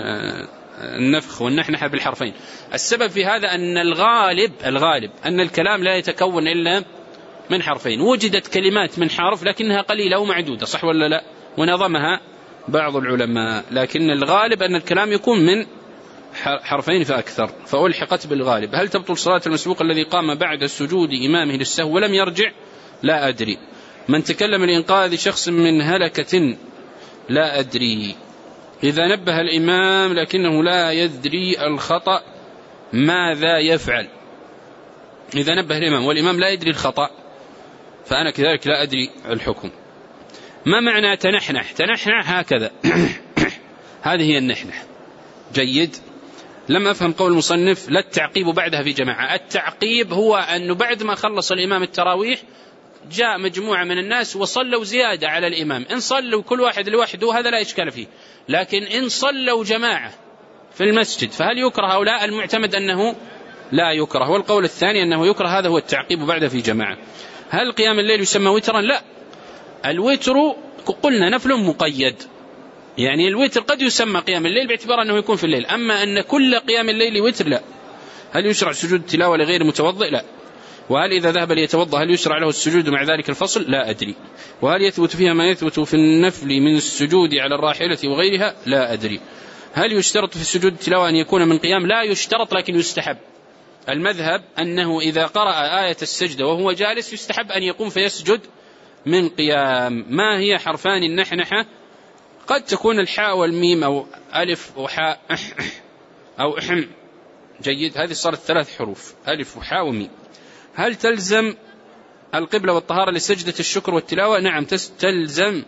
النفخ والنحنحة بالحرفين؟ السبب في هذا أن الغالب الغالب أن الكلام لا يتكون إلا من حرفين، وجدت كلمات من حرف لكنها قليلة ومعدودة، صح ولا لا؟ ونظمها بعض العلماء، لكن الغالب أن الكلام يكون من حرفين فأكثر، فألحقت بالغالب. هل تبطل صلاة المسبوق الذي قام بعد السجود إمامه للسهو ولم يرجع؟ لا أدري. من تكلم لإنقاذ شخص من هلكة؟ لا أدري. إذا نبه الإمام لكنه لا يدري الخطأ ماذا يفعل؟ إذا نبه الإمام والإمام لا يدري الخطأ فأنا كذلك لا أدري الحكم. ما معنى تنحنح؟ تنحنح هكذا هذه هي النحنح. جيد. لم أفهم قول المصنف لا التعقيب بعدها في جماعة. التعقيب هو أنه بعد ما خلص الإمام التراويح جاء مجموعة من الناس وصلوا زيادة على الإمام، إن صلوا كل واحد لوحده هذا لا إشكال فيه، لكن إن صلوا جماعة في المسجد فهل يكره أو لا؟ المعتمد أنه لا يكره، والقول الثاني أنه يكره، هذا هو التعقيب بعد في جماعة. هل قيام الليل يسمى وترا؟ لا، الوتر قلنا نفل مقيد، يعني الوتر قد يسمى قيام الليل باعتبار أنه يكون في الليل، أما أن كل قيام الليل وتر لا. هل يشرع سجود التلاوة لغير متوضئ؟ لا. وهل إذا ذهب ليتوضأ هل يشرع له السجود مع ذلك الفصل؟ لا أدري. وهل يثبت فيها ما يثبت في النفل من السجود على الراحلة وغيرها؟ لا أدري. هل يشترط في السجود التلاوة أن يكون من قيام؟ لا يشترط لكن يستحب. المذهب أنه إذا قرأ آية السجدة وهو جالس يستحب أن يقوم فيسجد من قيام. ما هي حرفان النحنحة؟ قد تكون الحاء والميم أو ألف وحاء أو أحم. جيد، هذه صارت ثلاث حروف، ألف وحاء وميم. هل تلزم القبلة والطهارة لسجدة الشكر والتلاوة؟ نعم تلزم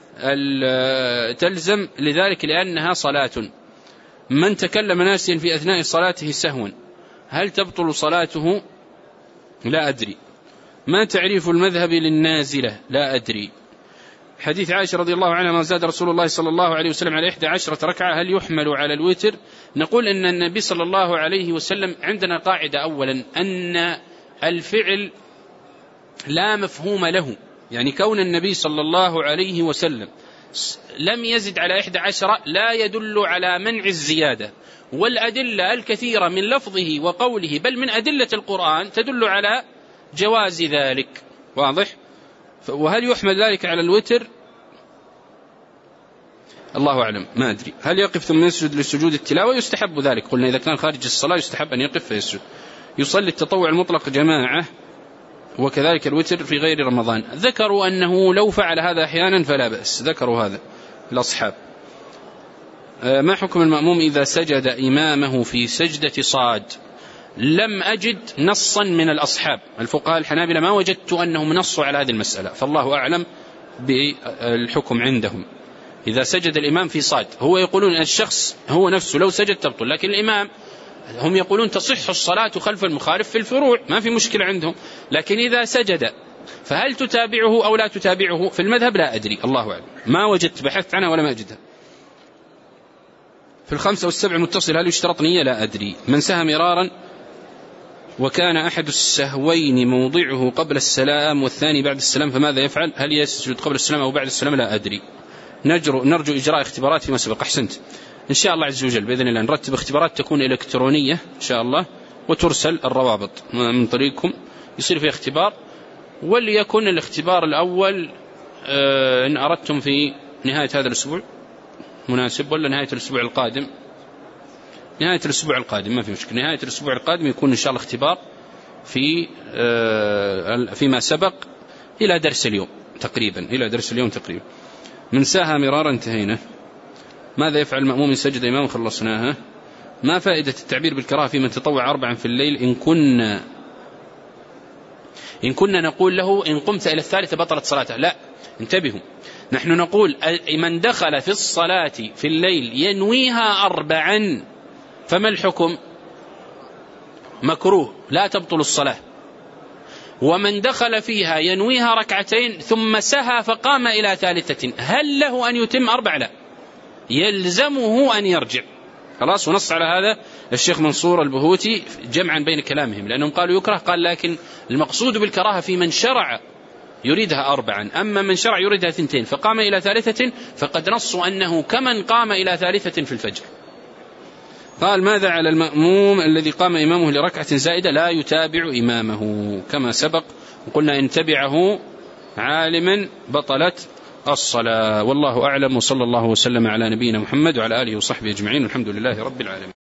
تلزم لذلك لأنها صلاة. من تكلم ناسيا في أثناء صلاته سهوا هل تبطل صلاته؟ لا أدري. ما تعريف المذهب للنازلة؟ لا أدري. حديث عائشة رضي الله عنها ما زاد رسول الله صلى الله عليه وسلم على إحدى عشرة ركعة هل يحمل على الوتر؟ نقول أن النبي صلى الله عليه وسلم عندنا قاعدة أولا أن الفعل لا مفهوم له، يعني كون النبي صلى الله عليه وسلم لم يزد على إحدى عشرة لا يدل على منع الزيادة، والأدلة الكثيرة من لفظه وقوله بل من أدلة القرآن تدل على جواز ذلك. واضح؟ وهل يحمل ذلك على الوتر؟ الله أعلم، ما أدري. هل يقف ثم يسجد لسجود التلاوة؟ يستحب ذلك، قلنا إذا كان خارج الصلاة يستحب أن يقف فيسجد. يصلي التطوع المطلق جماعة وكذلك الوتر في غير رمضان. ذكروا أنه لو فعل هذا أحيانا فلا بأس، ذكروا هذا الأصحاب. ما حكم المأموم إذا سجد إمامه في سجدة صاد؟ لم أجد نصا من الأصحاب الفقهاء الحنابلة، ما وجدت أنهم نصوا على هذه المسألة، فالله أعلم بالحكم عندهم. إذا سجد الإمام في صاد هو يقولون الشخص هو نفسه لو سجد تبطل، لكن الإمام هم يقولون تصح الصلاة خلف المخالف في الفروع، ما في مشكلة عندهم، لكن إذا سجد فهل تتابعه أو لا تتابعه؟ في المذهب لا أدري، الله أعلم، ما وجدت، بحثت عنها ولا ما أجدها. في الخمسة والسبع المتصل هل يشترط نية؟ لا أدري. من سهم مرارا وكان أحد السهوين موضعه قبل السلام والثاني بعد السلام فماذا يفعل؟ هل يسجد قبل السلام أو بعد السلام؟ لا أدري. نرجو, نرجو إجراء اختبارات فيما سبق. أحسنت. إن شاء الله عز وجل بإذن الله نرتب اختبارات تكون إلكترونية إن شاء الله، وترسل الروابط من طريقكم يصير فيها اختبار. وليكن الاختبار الأول آه إن أردتم في نهاية هذا الأسبوع مناسب، ولا نهاية الأسبوع القادم؟ نهاية الأسبوع القادم ما في مشكلة. نهاية الأسبوع القادم يكون إن شاء الله اختبار في آه فيما سبق إلى درس اليوم تقريبا، إلى درس اليوم تقريبا. من ساها مرارا انتهينا. ماذا يفعل المأموم إن سجد إمام خلصناها؟ ما فائدة التعبير بالكراهة في من تطوع أربعا في الليل إن كنا إن كنا نقول له إن قمت إلى الثالثة بطلت صلاته؟ لا، انتبهوا، نحن نقول من دخل في الصلاة في الليل ينويها أربعا فما الحكم؟ مكروه لا تبطل الصلاة. ومن دخل فيها ينويها ركعتين ثم سهى فقام إلى ثالثة هل له أن يتم أربع؟ لا، يلزمه أن يرجع. خلاص. ونص على هذا الشيخ منصور البهوتي جمعا بين كلامهم، لأنهم قالوا يكره، قال لكن المقصود بالكراهة في من شرع يريدها أربعا، أما من شرع يريدها ثنتين فقام إلى ثالثة فقد نصوا أنه كمن قام إلى ثالثة في الفجر. قال ماذا على المأموم الذي قام إمامه لركعة زائدة لا يتابع إمامه؟ كما سبق وقلنا إن تبعه عالما بطلت الصلاة. والله أعلم، وصلى الله وسلم على نبينا محمد وعلى آله وصحبه أجمعين، والحمد لله رب العالمين.